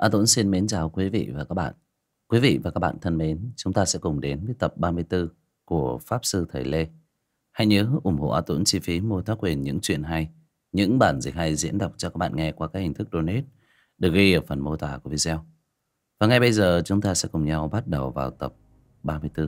Tuấn xin mến chào quý vị và các bạn. Quý vị và các bạn thân mến, chúng ta sẽ cùng đến với tập 34 của Pháp Sư Thầy Lê. Hãy nhớ ủng hộ A Tuấn chi phí mua tác quyền những chuyện hay, những bản dịch hay diễn đọc cho các bạn nghe qua các hình thức donate được ghi ở phần mô tả của video. Và ngay bây giờ chúng ta sẽ cùng nhau bắt đầu vào tập 34.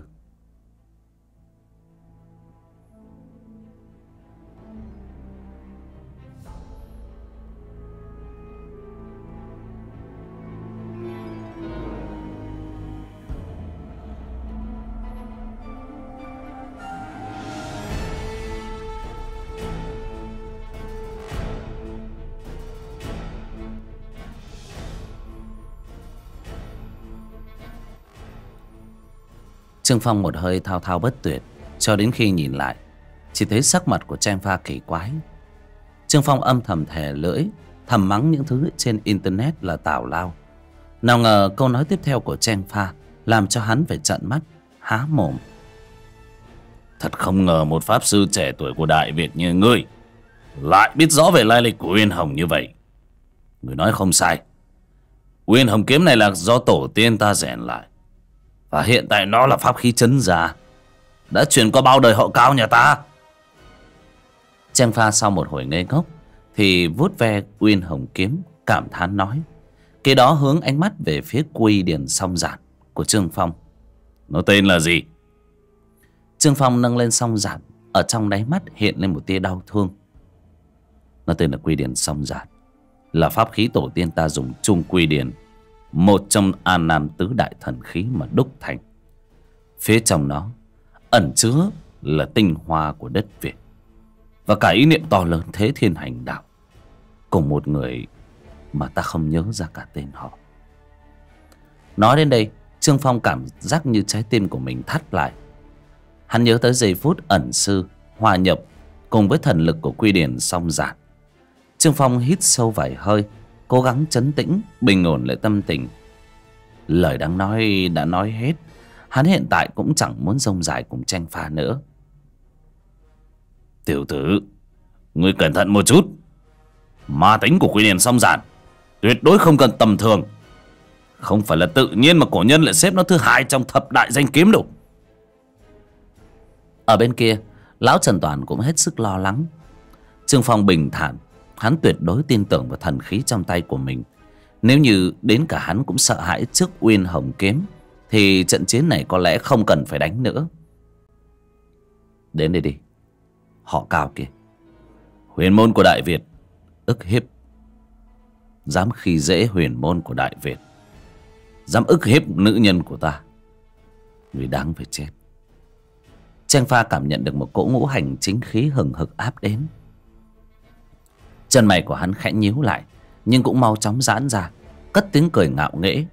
Trương Phong một hơi thao thao bất tuyệt, cho đến khi nhìn lại chỉ thấy sắc mặt của Trang Pha kỳ quái. Trương Phong âm thầm thè lưỡi, thầm mắng những thứ trên internet là tào lao. Nào ngờ câu nói tiếp theo của Trang Pha làm cho hắn phải trợn mắt há mồm. Thật không ngờ một pháp sư trẻ tuổi của Đại Việt như ngươi lại biết rõ về lai lịch của Uyên Hồng như vậy. Ngươi nói không sai, Uyên Hồng kiếm này là do tổ tiên ta rèn lại, và hiện tại nó là pháp khí trấn già, đã truyền qua bao đời họ Cao nhà ta. Trang Pha sau một hồi ngây ngốc thì vuốt ve Uyên Hồng kiếm, cảm thán nói. Kế đó hướng ánh mắt về phía Quy Điển song giản của Trương Phong. Nó tên là gì? Trương Phong nâng lên song giản, ở trong đáy mắt hiện lên một tia đau thương. Nó tên là Quy Điển song giản, là pháp khí tổ tiên ta dùng chung Quy Điển, một trong An Nam tứ đại thần khí mà đúc thành. Phía trong nó ẩn chứa là tinh hoa của đất Việt, và cả ý niệm to lớn thế thiên hành đạo, cùng một người mà ta không nhớ ra cả tên họ. Nói đến đây, Trương Phong cảm giác như trái tim của mình thắt lại. Hắn nhớ tới giây phút ẩn sư hòa nhập cùng với thần lực của Quy Điển song giản. Trương Phong hít sâu vài hơi, cố gắng trấn tĩnh, bình ổn lại tâm tình. Lời đáng nói đã nói hết, hắn hiện tại cũng chẳng muốn rông dài cùng Trang Pha nữa. Tiểu tử, ngươi cẩn thận một chút. Ma tính của Quy Điển song giản tuyệt đối không cần tầm thường. Không phải là tự nhiên mà cổ nhân lại xếp nó thứ hai trong thập đại danh kiếm đâu. Ở bên kia, lão Trần Toàn cũng hết sức lo lắng. Trương Phong bình thản, hắn tuyệt đối tin tưởng vào thần khí trong tay của mình. Nếu như đến cả hắn cũng sợ hãi trước Uyên Hồng kiếm, thì trận chiến này có lẽ không cần phải đánh nữa. Đến đây đi, họ Cao kia, huyền môn của Đại Việt, ức hiếp, dám khi dễ huyền môn của Đại Việt, dám ức hiếp nữ nhân của ta, người đáng phải chết. Trang Pha cảm nhận được một cỗ ngũ hành chính khí hừng hực áp đến. Chân mày của hắn khẽ nhíu lại, nhưng cũng mau chóng giãn ra, cất tiếng cười ngạo nghễ.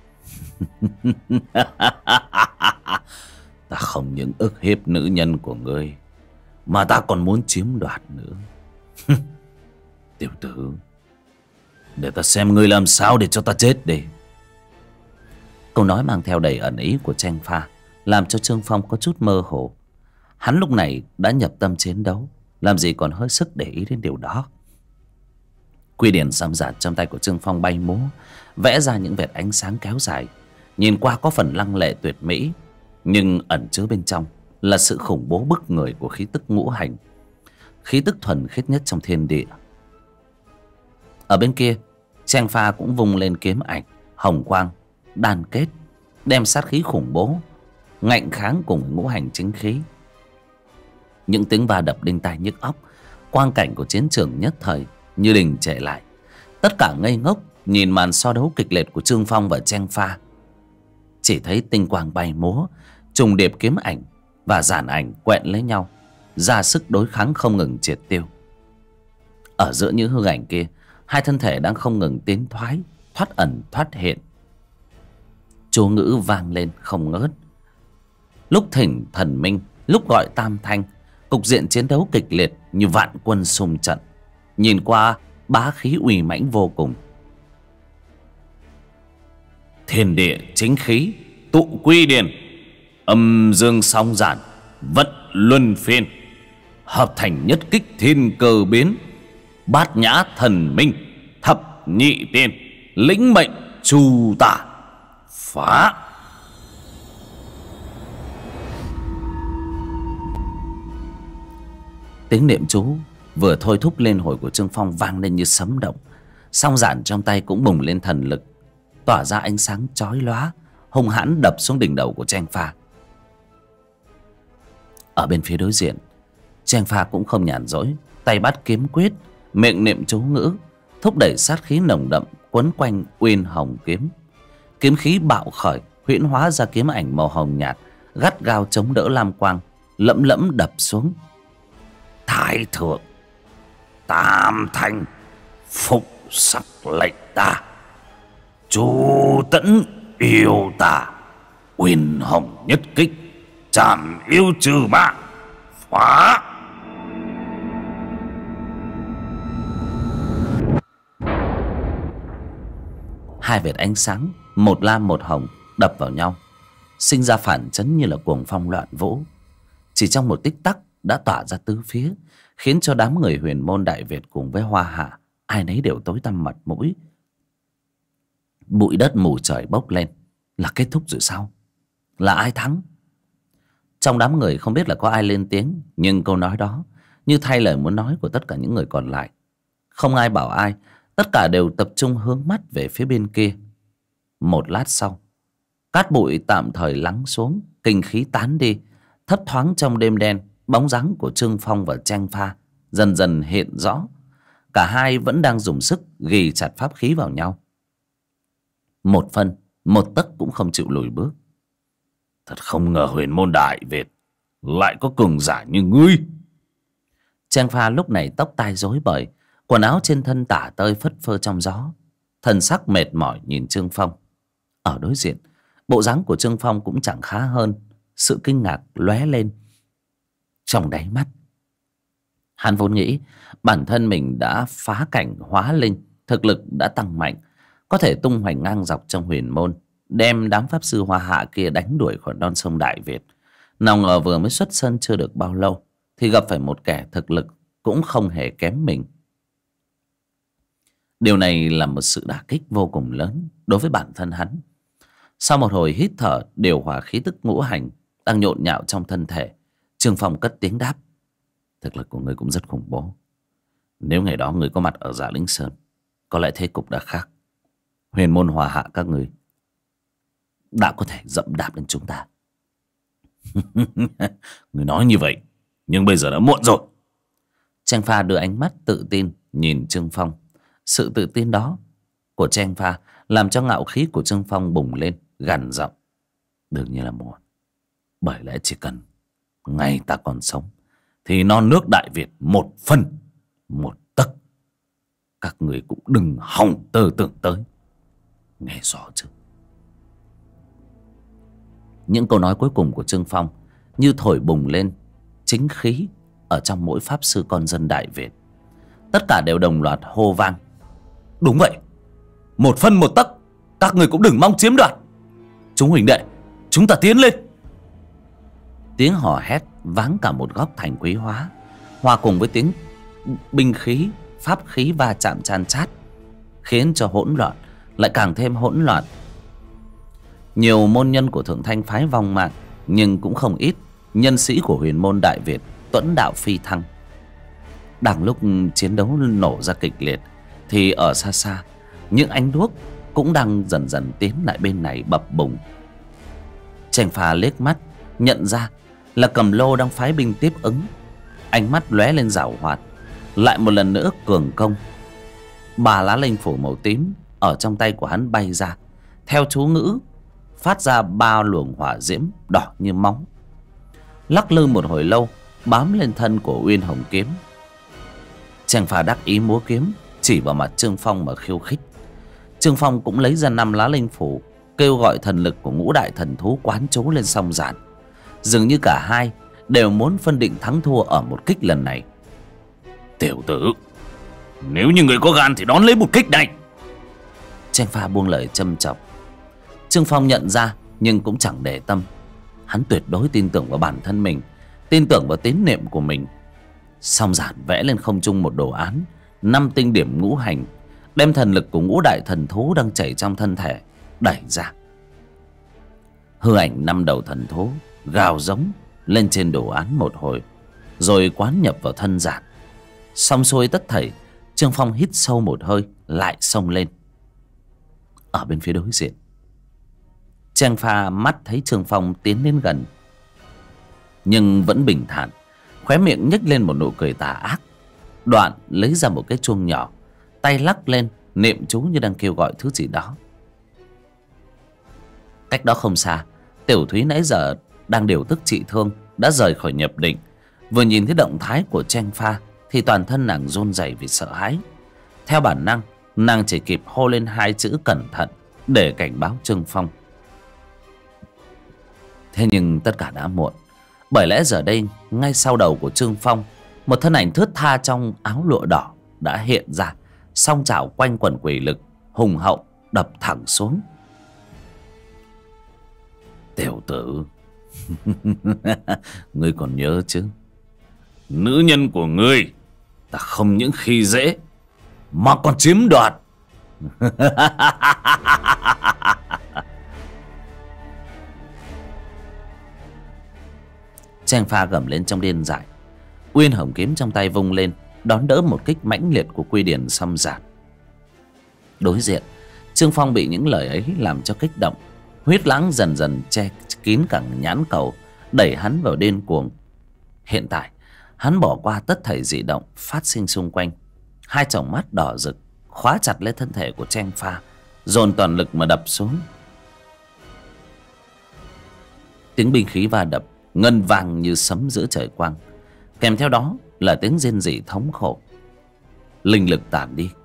Ta không những ức hiếp nữ nhân của ngươi, mà ta còn muốn chiếm đoạt nữa. Tiểu tử, để ta xem ngươi làm sao để cho ta chết đi. Câu nói mang theo đầy ẩn ý của Trang Pha làm cho Trương Phong có chút mơ hồ. Hắn lúc này đã nhập tâm chiến đấu, làm gì còn hơi sức để ý đến điều đó. Quy Điển song giản trong tay của Trương Phong bay múa, vẽ ra những vệt ánh sáng kéo dài, nhìn qua có phần lăng lệ tuyệt mỹ, nhưng ẩn chứa bên trong là sự khủng bố bức người của khí tức ngũ hành, khí tức thuần khiết nhất trong thiên địa. Ở bên kia, Trang Pha cũng vung lên kiếm ảnh hồng quang đan kết, đem sát khí khủng bố ngạnh kháng cùng ngũ hành chính khí. Những tiếng va đập đinh tai nhức óc, quang cảnh của chiến trường nhất thời như đình trệ lại. Tất cả ngây ngốc nhìn màn so đấu kịch liệt của Trương Phong và Trang Pha. Chỉ thấy tinh quang bay múa, trùng điệp kiếm ảnh và giản ảnh quẹn lấy nhau, ra sức đối kháng không ngừng triệt tiêu. Ở giữa những hư ảnh kia, hai thân thể đang không ngừng tiến thoái, thoát ẩn thoát hiện. Chú ngữ vang lên không ngớt, lúc thỉnh thần minh, lúc gọi tam thanh. Cục diện chiến đấu kịch liệt như vạn quân xung trận, nhìn qua bá khí uy mãnh vô cùng. Thiên địa chính khí tụ Quy Điển, âm dương song giản vận luân phiên, hợp thành nhất kích thiên cơ biến, bát nhã thần minh, thập nhị tiên, lĩnh mệnh chu tả phá. Tiếng niệm chú vừa thôi thúc lên hồi của Trương Phong vang lên như sấm động. Song giản trong tay cũng bùng lên thần lực, tỏa ra ánh sáng chói lóa, hung hãn đập xuống đỉnh đầu của Cheng Pha. Ở bên phía đối diện, Cheng Pha cũng không nhàn rỗi, tay bắt kiếm quyết, miệng niệm chú ngữ, thúc đẩy sát khí nồng đậm quấn quanh Uyên Hồng kiếm. Kiếm khí bạo khởi, huyễn hóa ra kiếm ảnh màu hồng nhạt, gắt gao chống đỡ lam quang, lẫm lẫm đập xuống. Thái thượng tam thanh phục sắc lệnh ta, chu tẫn yêu ta, Uyên Hồng nhất kích, chạm yêu trừ ma, phá. Hai vệt ánh sáng, một lam một hồng đập vào nhau, sinh ra phản chấn như là cuồng phong loạn vũ. Chỉ trong một tích tắc đã tỏa ra tứ phía, khiến cho đám người Huyền Môn Đại Việt cùng với Hoa Hạ ai nấy đều tối tăm mặt mũi. Bụi đất mù trời bốc lên. Là kết thúc rồi sao? Là ai thắng? Trong đám người không biết là có ai lên tiếng, nhưng câu nói đó như thay lời muốn nói của tất cả những người còn lại. Không ai bảo ai, tất cả đều tập trung hướng mắt về phía bên kia. Một lát sau, cát bụi tạm thời lắng xuống, kinh khí tán đi. Thấp thoáng trong đêm đen, bóng dáng của Trương Phong và Cheng Pha dần dần hiện rõ. Cả hai vẫn đang dùng sức ghì chặt pháp khí vào nhau. Một phân, một tấc cũng không chịu lùi bước. Thật không ngờ Huyền Môn Đại Việt lại có cường giả như ngươi. Cheng Pha lúc này tóc tai rối bời, quần áo trên thân tả tơi phất phơ trong gió, thần sắc mệt mỏi nhìn Trương Phong. Ở đối diện, bộ dáng của Trương Phong cũng chẳng khá hơn. Sự kinh ngạc lóe lên trong đáy mắt. Hắn vốn nghĩ bản thân mình đã phá cảnh hóa linh, thực lực đã tăng mạnh, có thể tung hoành ngang dọc trong huyền môn, đem đám pháp sư Hoa Hạ kia đánh đuổi khỏi non sông Đại Việt. Nào ngờ vừa mới xuất sân chưa được bao lâu thì gặp phải một kẻ thực lực cũng không hề kém mình. Điều này là một sự đả kích vô cùng lớn đối với bản thân hắn. Sau một hồi hít thở điều hòa khí tức ngũ hành đang nhộn nhạo trong thân thể, Trương Phong cất tiếng đáp: thực lực của ngươi cũng rất khủng bố. Nếu ngày đó ngươi có mặt ở Dạ Linh Sơn, có lẽ thế cục đã khác. Huyền Môn Hoa Hạ các ngươi đã có thể dẫm đạp lên chúng ta. Ngươi nói như vậy, nhưng bây giờ đã muộn rồi. Cheng Pha đưa ánh mắt tự tin nhìn Trương Phong. Sự tự tin đó của Cheng Pha làm cho ngạo khí của Trương Phong bùng lên, gằn giọng: đương nhiên là muộn. Bởi lẽ chỉ cần ngày ta còn sống thì non nước Đại Việt một phân một tấc các người cũng đừng hòng tơ tưởng tới. Nghe rõ chưa? Những câu nói cuối cùng của Trương Phong như thổi bùng lên chính khí ở trong mỗi pháp sư con dân Đại Việt. Tất cả đều đồng loạt hô vang: đúng vậy, một phân một tấc các người cũng đừng mong chiếm đoạt. Chúng huỳnh đệ, chúng ta tiến lên. Tiếng hò hét váng cả một góc thành Quý Hóa, hòa cùng với tiếng binh khí pháp khí va chạm chan chát, khiến cho hỗn loạn lại càng thêm hỗn loạn. Nhiều môn nhân của Thượng Thanh phái vong mạng, nhưng cũng không ít nhân sĩ của Huyền Môn Đại Việt tuẫn đạo phi thăng. Đang lúc chiến đấu nổ ra kịch liệt thì ở xa xa, những ánh đuốc cũng đang dần dần tiến lại bên này bập bùng. Cheng Pha liếc mắt nhận ra là Cầm Lô đang phái binh tiếp ứng, ánh mắt lóe lên giảo hoạt, lại một lần nữa cường công. 3 lá linh phủ màu tím ở trong tay của hắn bay ra, theo chú ngữ phát ra 3 luồng hỏa diễm đỏ như máu, lắc lư một hồi lâu bám lên thân của Uyên Hồng kiếm. Cheng Pha đắc ý múa kiếm chỉ vào mặt Trương Phong mà khiêu khích. Trương Phong cũng lấy ra 5 lá linh phủ, kêu gọi thần lực của ngũ đại thần thú quán trú lên song giản. Dường như cả hai đều muốn phân định thắng thua ở một kích lần này. Tiểu tử, nếu như người có gan thì đón lấy một kích này. Cheng Pha buông lời châm chọc. Trương Phong nhận ra nhưng cũng chẳng để tâm. Hắn tuyệt đối tin tưởng vào bản thân mình, tin tưởng vào tín niệm của mình. Song giản vẽ lên không trung một đồ án 5 tinh điểm ngũ hành, đem thần lực của ngũ đại thần thú đang chảy trong thân thể đẩy ra. Hư ảnh 5 đầu thần thú gào giống lên trên đồ án một hồi, rồi quán nhập vào thân giản. Xong xuôi tất thảy, Trương Phong hít sâu một hơi, lại xông lên. Ở bên phía đối diện, Trang Pha mắt thấy Trương Phong tiến đến gần, nhưng vẫn bình thản, khóe miệng nhếch lên một nụ cười tà ác. Đoạn lấy ra một cái chuông nhỏ, tay lắc lên niệm chú như đang kêu gọi thứ gì đó. Cách đó không xa, Tiểu Thúy nãy giờ đang điều tức trị thương đã rời khỏi nhập định. Vừa nhìn thấy động thái của Trang Pha thì toàn thân nàng run rẩy vì sợ hãi. Theo bản năng, nàng chỉ kịp hô lên 2 chữ cẩn thận để cảnh báo Trương Phong. Thế nhưng tất cả đã muộn, bởi lẽ giờ đây ngay sau đầu của Trương Phong, một thân ảnh thướt tha trong áo lụa đỏ đã hiện ra, song chảo quanh quần quỷ lực hùng hậu đập thẳng xuống. Tiểu tử, ngươi còn nhớ chứ? Nữ nhân của ngươi ta không những khi dễ mà còn chiếm đoạt. Trang Pha gầm lên trong điên dại. Uyên Hồng kiếm trong tay vung lên, đón đỡ một kích mãnh liệt của Quy Điển xăm giản. Đối diện, Trương Phong bị những lời ấy làm cho kích động. Huyết lãng dần dần che kín cả nhãn cầu, đẩy hắn vào điên cuồng. Hiện tại, hắn bỏ qua tất thảy dị động phát sinh xung quanh. 2 tròng mắt đỏ rực khóa chặt lấy thân thể của Trang Pha, dồn toàn lực mà đập xuống. Tiếng binh khí va đập ngân vang như sấm giữa trời quang, kèm theo đó là tiếng rên rỉ thống khổ. Linh lực tản đi.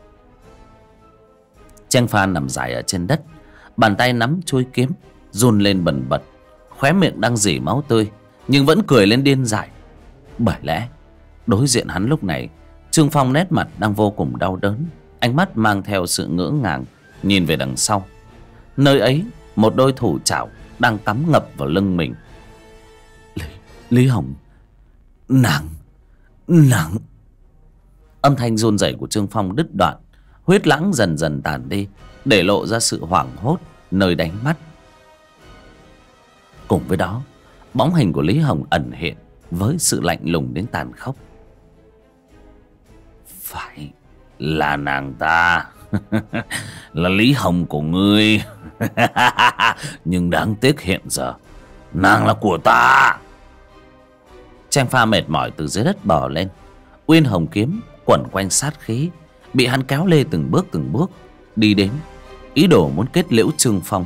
Trang Pha nằm dài ở trên đất, bàn tay nắm chuôi kiếm run lên bần bật, khóe miệng đang rỉ máu tươi nhưng vẫn cười lên điên dại. Bởi lẽ đối diện hắn lúc này, Trương Phong nét mặt đang vô cùng đau đớn, ánh mắt mang theo sự ngỡ ngàng nhìn về đằng sau. Nơi ấy, một đôi thủ chảo đang cắm ngập vào lưng mình. Lý Hồng, nàng. Âm thanh run rẩy của Trương Phong đứt đoạn. Huyết lãng dần dần tàn đi, để lộ ra sự hoảng hốt nơi đánh mắt. Cùng với đó, bóng hình của Lý Hồng ẩn hiện với sự lạnh lùng đến tàn khốc. Phải là nàng ta. Là Lý Hồng của ngươi. Nhưng đáng tiếc hiện giờ nàng là của ta. Trang Pha mệt mỏi từ dưới đất bò lên. Uyên Hồng kiếm quẩn quanh sát khí, bị hắn kéo lê từng bước đi đến, ý đồ muốn kết liễu Trương Phong.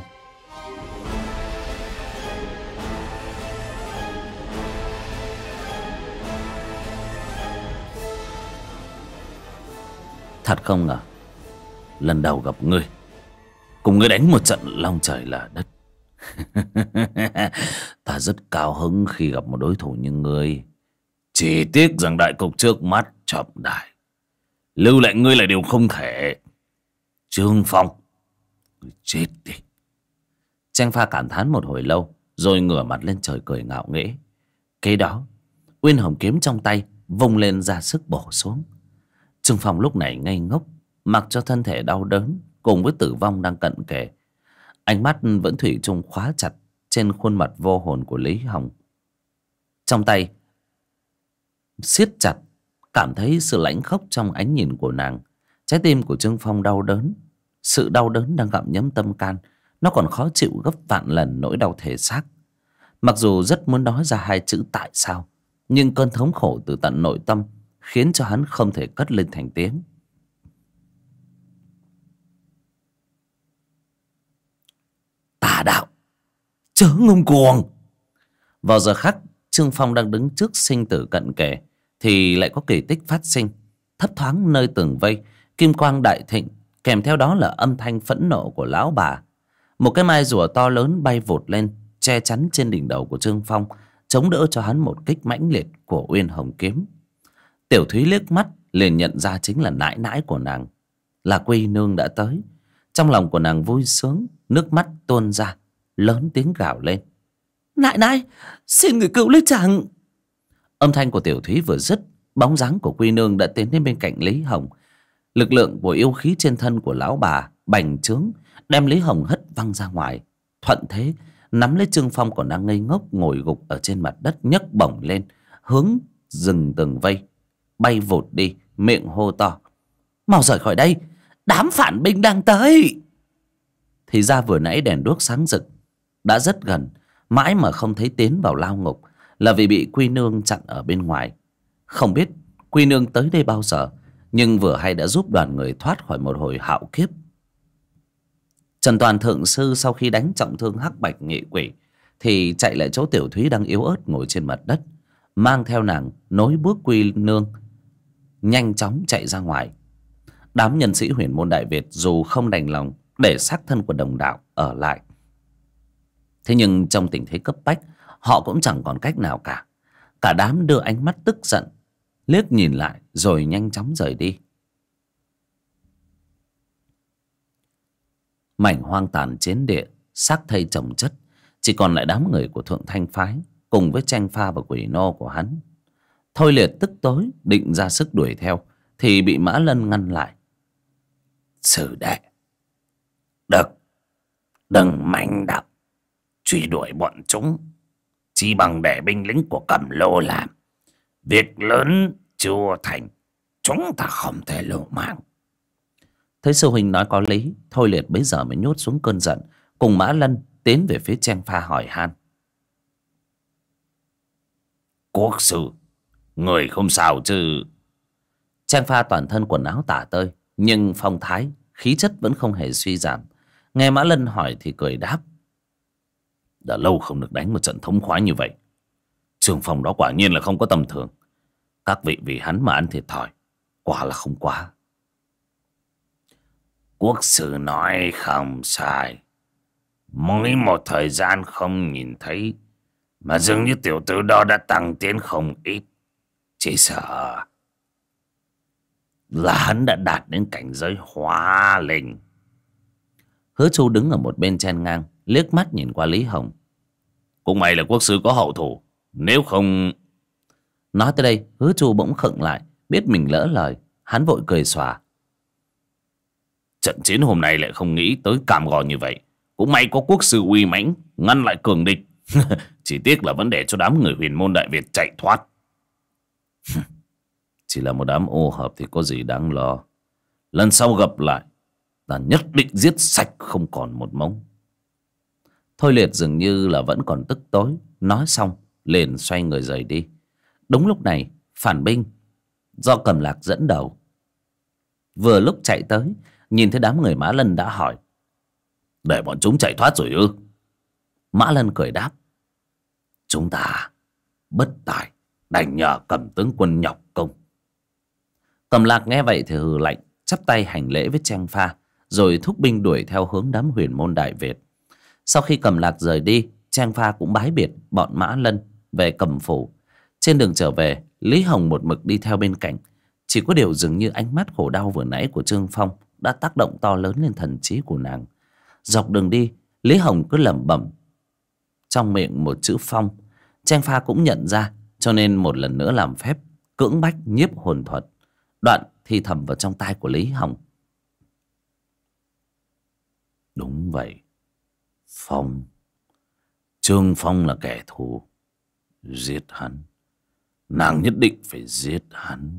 Thật không ngờ, lần đầu gặp ngươi, cùng ngươi đánh một trận long trời lở đất. Ta rất cao hứng khi gặp một đối thủ như ngươi. Chỉ tiếc rằng đại cục trước mắt trọng đại, lưu lại ngươi là điều không thể. Trương Phong, ngươi chết đi. Trang Pha cảm thán một hồi lâu, rồi ngửa mặt lên trời cười ngạo nghễ. Kế đó, Uyên Hồng kiếm trong tay vung lên ra sức bổ xuống. Trương Phong lúc này ngây ngốc, mặc cho thân thể đau đớn cùng với tử vong đang cận kề. Ánh mắt vẫn thủy chung khóa chặt trên khuôn mặt vô hồn của Lý Hồng. Trong tay siết chặt, cảm thấy sự lãnh khốc trong ánh nhìn của nàng. Trái tim của Trương Phong đau đớn. Sự đau đớn đang gặm nhấm tâm can, nó còn khó chịu gấp vạn lần nỗi đau thể xác. Mặc dù rất muốn nói ra 2 chữ tại sao, nhưng cơn thống khổ từ tận nội tâm khiến cho hắn không thể cất lên thành tiếng. Tà đạo, chớ ngông cuồng. Vào giờ khắc Trương Phong đang đứng trước sinh tử cận kề, thì lại có kỳ tích phát sinh. Thấp thoáng nơi tường vây, kim quang đại thịnh, kèm theo đó là âm thanh phẫn nộ của lão bà. Một cái mai rùa to lớn bay vụt lên, che chắn trên đỉnh đầu của Trương Phong, chống đỡ cho hắn một kích mãnh liệt của Uyên Hồng kiếm. Tiểu Thúy liếc mắt liền nhận ra chính là nãi nãi của nàng, là Quy Nương đã tới. Trong lòng của nàng vui sướng, nước mắt tuôn ra, lớn tiếng gào lên: Nãi nãi, xin người cứu lấy chàng. Âm thanh của Tiểu Thúy vừa dứt, bóng dáng của Quy Nương đã tiến đến bên cạnh Lý Hồng. Lực lượng của yêu khí trên thân của lão bà bành trướng, đem Lý Hồng hất văng ra ngoài. Thuận thế nắm lấy Trương Phong còn đang ngây ngốc ngồi gục ở trên mặt đất, nhấc bổng lên hướng rừng tường vây bay vụt đi, miệng hô to: mau rời khỏi đây, đám phản binh đang tới. Thì ra vừa nãy đèn đuốc sáng rực đã rất gần, mãi mà không thấy tiến vào lao ngục là vì bị Quy Nương chặn ở bên ngoài. Không biết Quy Nương tới đây bao giờ, nhưng vừa hay đã giúp đoàn người thoát khỏi một hồi hạo kiếp. Trần Toàn thượng sư sau khi đánh trọng thương Hắc Bạch Nhị Quỷ thì chạy lại chỗ Tiểu Thúy đang yếu ớt ngồi trên mặt đất, mang theo nàng nối bước Quy Nương nhanh chóng chạy ra ngoài. Đám nhân sĩ Huyền Môn Đại Việt dù không đành lòng để xác thân của đồng đạo ở lại, thế nhưng trong tình thế cấp bách họ cũng chẳng còn cách nào cả. Cả đám đưa ánh mắt tức giận liếc nhìn lại rồi nhanh chóng rời đi. Mảnh hoang tàn chiến địa, xác thây chồng chất, chỉ còn lại đám người của Thượng Thanh phái cùng với Tranh Pha và quỷ nô của hắn. Thôi Liệt tức tối định ra sức đuổi theo thì bị Mã Lân ngăn lại. Sư đệ, đừng manh động truy đuổi bọn chúng, chỉ bằng để binh lính của Cẩm Lô làm. Việc lớn chưa thành, chúng ta không thể lộ mạng. Thấy sư huynh nói có lý, Thôi Liệt bấy giờ mới nhốt xuống cơn giận, cùng Mã Lân tiến về phía Tranh Pha hỏi han. Quốc sư, người không sao chứ? Tranh Pha toàn thân quần áo tả tơi, nhưng phong thái khí chất vẫn không hề suy giảm. Nghe Mã Lân hỏi thì cười đáp: đã lâu không được đánh một trận thống khoái như vậy. Trương Phong đó quả nhiên là không có tầm thường. Các vị vì hắn mà ăn thiệt thòi, quả là không quá. Quốc sư nói không sai. Mới một thời gian không nhìn thấy mà dường như tiểu tử đó đã tăng tiến không ít. Chỉ sợ là hắn đã đạt đến cảnh giới hóa linh. Hứa Chu đứng ở một bên chen ngang, liếc mắt nhìn qua Lý Hồng. Cũng may là quốc sư có hậu thủ, nếu không... Nói tới đây Hứa Chu bỗng khựng lại, biết mình lỡ lời. Hắn vội cười xòa. Trận chiến hôm nay lại không nghĩ tới cam go như vậy. Cũng may có quốc sư uy mãnh ngăn lại cường địch. Chỉ tiếc là vấn đề cho đám người Huyền Môn Đại Việt chạy thoát. Chỉ là một đám ô hợp thì có gì đáng lo. Lần sau gặp lại ta nhất định giết sạch không còn một mống. Thôi Liệt dường như là vẫn còn tức tối, nói xong liền xoay người rời đi. Đúng lúc này phản binh do Cầm Lạc dẫn đầu vừa lúc chạy tới, nhìn thấy đám người Mã Lân đã hỏi: để bọn chúng chạy thoát rồi ư? Mã Lân cười đáp: chúng ta bất tài, đành nhờ Cầm tướng quân nhọc công. Cầm Lạc nghe vậy thì hừ lạnh, chắp tay hành lễ với Tranh Pha, rồi thúc binh đuổi theo hướng đám Huyền Môn Đại Việt. Sau khi Cầm Lạc rời đi, Tranh Pha cũng bái biệt bọn Mã Lân về Cầm phủ. Trên đường trở về, Lý Hồng một mực đi theo bên cạnh. Chỉ có điều dường như ánh mắt khổ đau vừa nãy của Trương Phong đã tác động to lớn lên thần trí của nàng. Dọc đường đi, Lý Hồng cứ lẩm bẩm trong miệng một chữ Phong. Tranh Pha cũng nhận ra, cho nên một lần nữa làm phép cưỡng bách nhiếp hồn thuật, đoạn thì thầm vào trong tai của Lý Hồng: đúng vậy, Phong, Trương Phong là kẻ thù. Giết hắn, nàng nhất định phải giết hắn.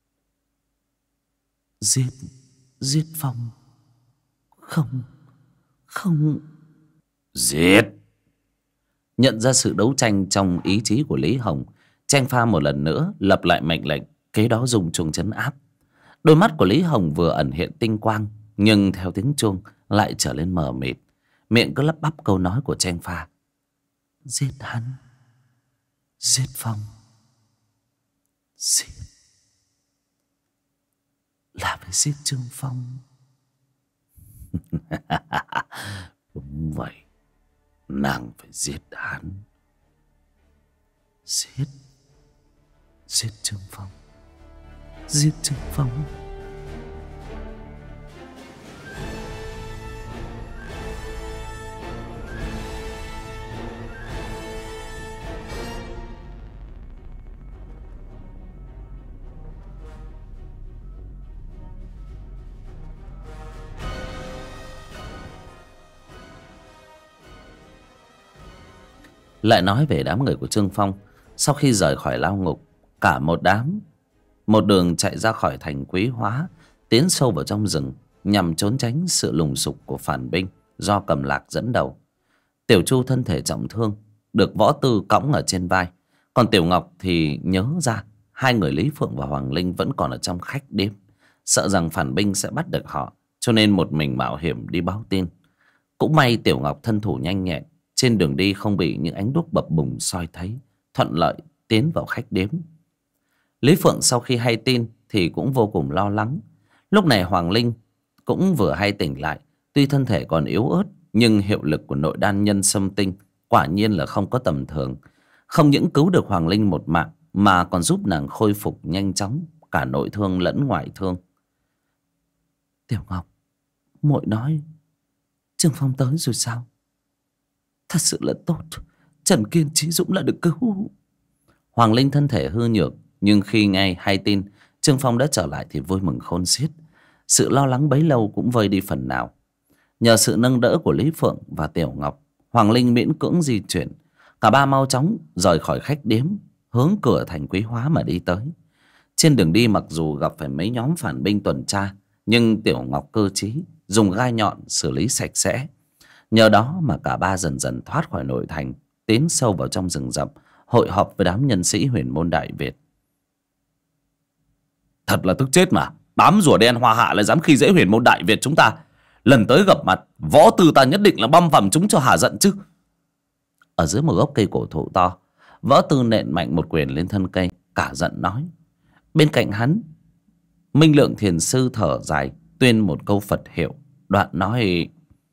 Giết Phong? Không. Giết. Nhận ra sự đấu tranh trong ý chí của Lý Hồng, Tranh Pha một lần nữa lặp lại mệnh lệnh, kế đó dùng chuông trấn áp. Đôi mắt của Lý Hồng vừa ẩn hiện tinh quang, nhưng theo tiếng chuông lại trở lên mờ mịt, miệng cứ lắp bắp câu nói của Tranh Pha: giết hắn, giết Phong, giết là phải giết Trương Phong. Đúng vậy, nàng phải giết hắn. Giết Trương Phong, giết Trương Phong. Lại nói về đám người của Trương Phong. Sau khi rời khỏi lao ngục, cả một đám một đường chạy ra khỏi thành Quý Hóa, tiến sâu vào trong rừng nhằm trốn tránh sự lùng sục của phản binh do Cầm Lạc dẫn đầu. Tiểu Chu thân thể trọng thương, được Võ Tư cõng ở trên vai. Còn Tiểu Ngọc thì nhớ ra hai người Lý Phượng và Hoàng Linh vẫn còn ở trong khách điếm, sợ rằng phản binh sẽ bắt được họ, cho nên một mình mạo hiểm đi báo tin. Cũng may Tiểu Ngọc thân thủ nhanh nhẹn, trên đường đi không bị những ánh đuốc bập bùng soi thấy, thuận lợi tiến vào khách điếm. Lý Phượng sau khi hay tin thì cũng vô cùng lo lắng. Lúc này Hoàng Linh cũng vừa hay tỉnh lại, tuy thân thể còn yếu ớt nhưng hiệu lực của nội đan nhân sâm tinh quả nhiên là không có tầm thường. Không những cứu được Hoàng Linh một mạng mà còn giúp nàng khôi phục nhanh chóng cả nội thương lẫn ngoại thương. Tiểu Ngọc, muội nói Trương Phong tới rồi sao? Thật sự là tốt, Trần Kiên Chí Dũng là được cứu. Hoàng Linh thân thể hư nhược, nhưng khi nghe hay tin Trương Phong đã trở lại thì vui mừng khôn xiết. Sự lo lắng bấy lâu cũng vơi đi phần nào. Nhờ sự nâng đỡ của Lý Phượng và Tiểu Ngọc, Hoàng Linh miễn cưỡng di chuyển. Cả ba mau chóng rời khỏi khách điếm, hướng cửa thành Quý Hóa mà đi tới. Trên đường đi mặc dù gặp phải mấy nhóm phản binh tuần tra, nhưng Tiểu Ngọc cơ trí, dùng gai nhọn xử lý sạch sẽ. Nhờ đó mà cả ba dần dần thoát khỏi nội thành, tiến sâu vào trong rừng rậm, hội họp với đám nhân sĩ Huyền Môn Đại Việt. Thật là tức chết mà, đám rùa đen Hoa Hạ lại dám khi dễ Huyền Môn Đại Việt chúng ta. Lần tới gặp mặt, Võ Tư ta nhất định là băm phằm chúng cho hả giận chứ. Ở dưới một gốc cây cổ thụ to, Võ Tư nện mạnh một quyền lên thân cây, cả giận nói. Bên cạnh hắn, Minh Lượng Thiền Sư thở dài tuyên một câu Phật hiệu, đoạn nói: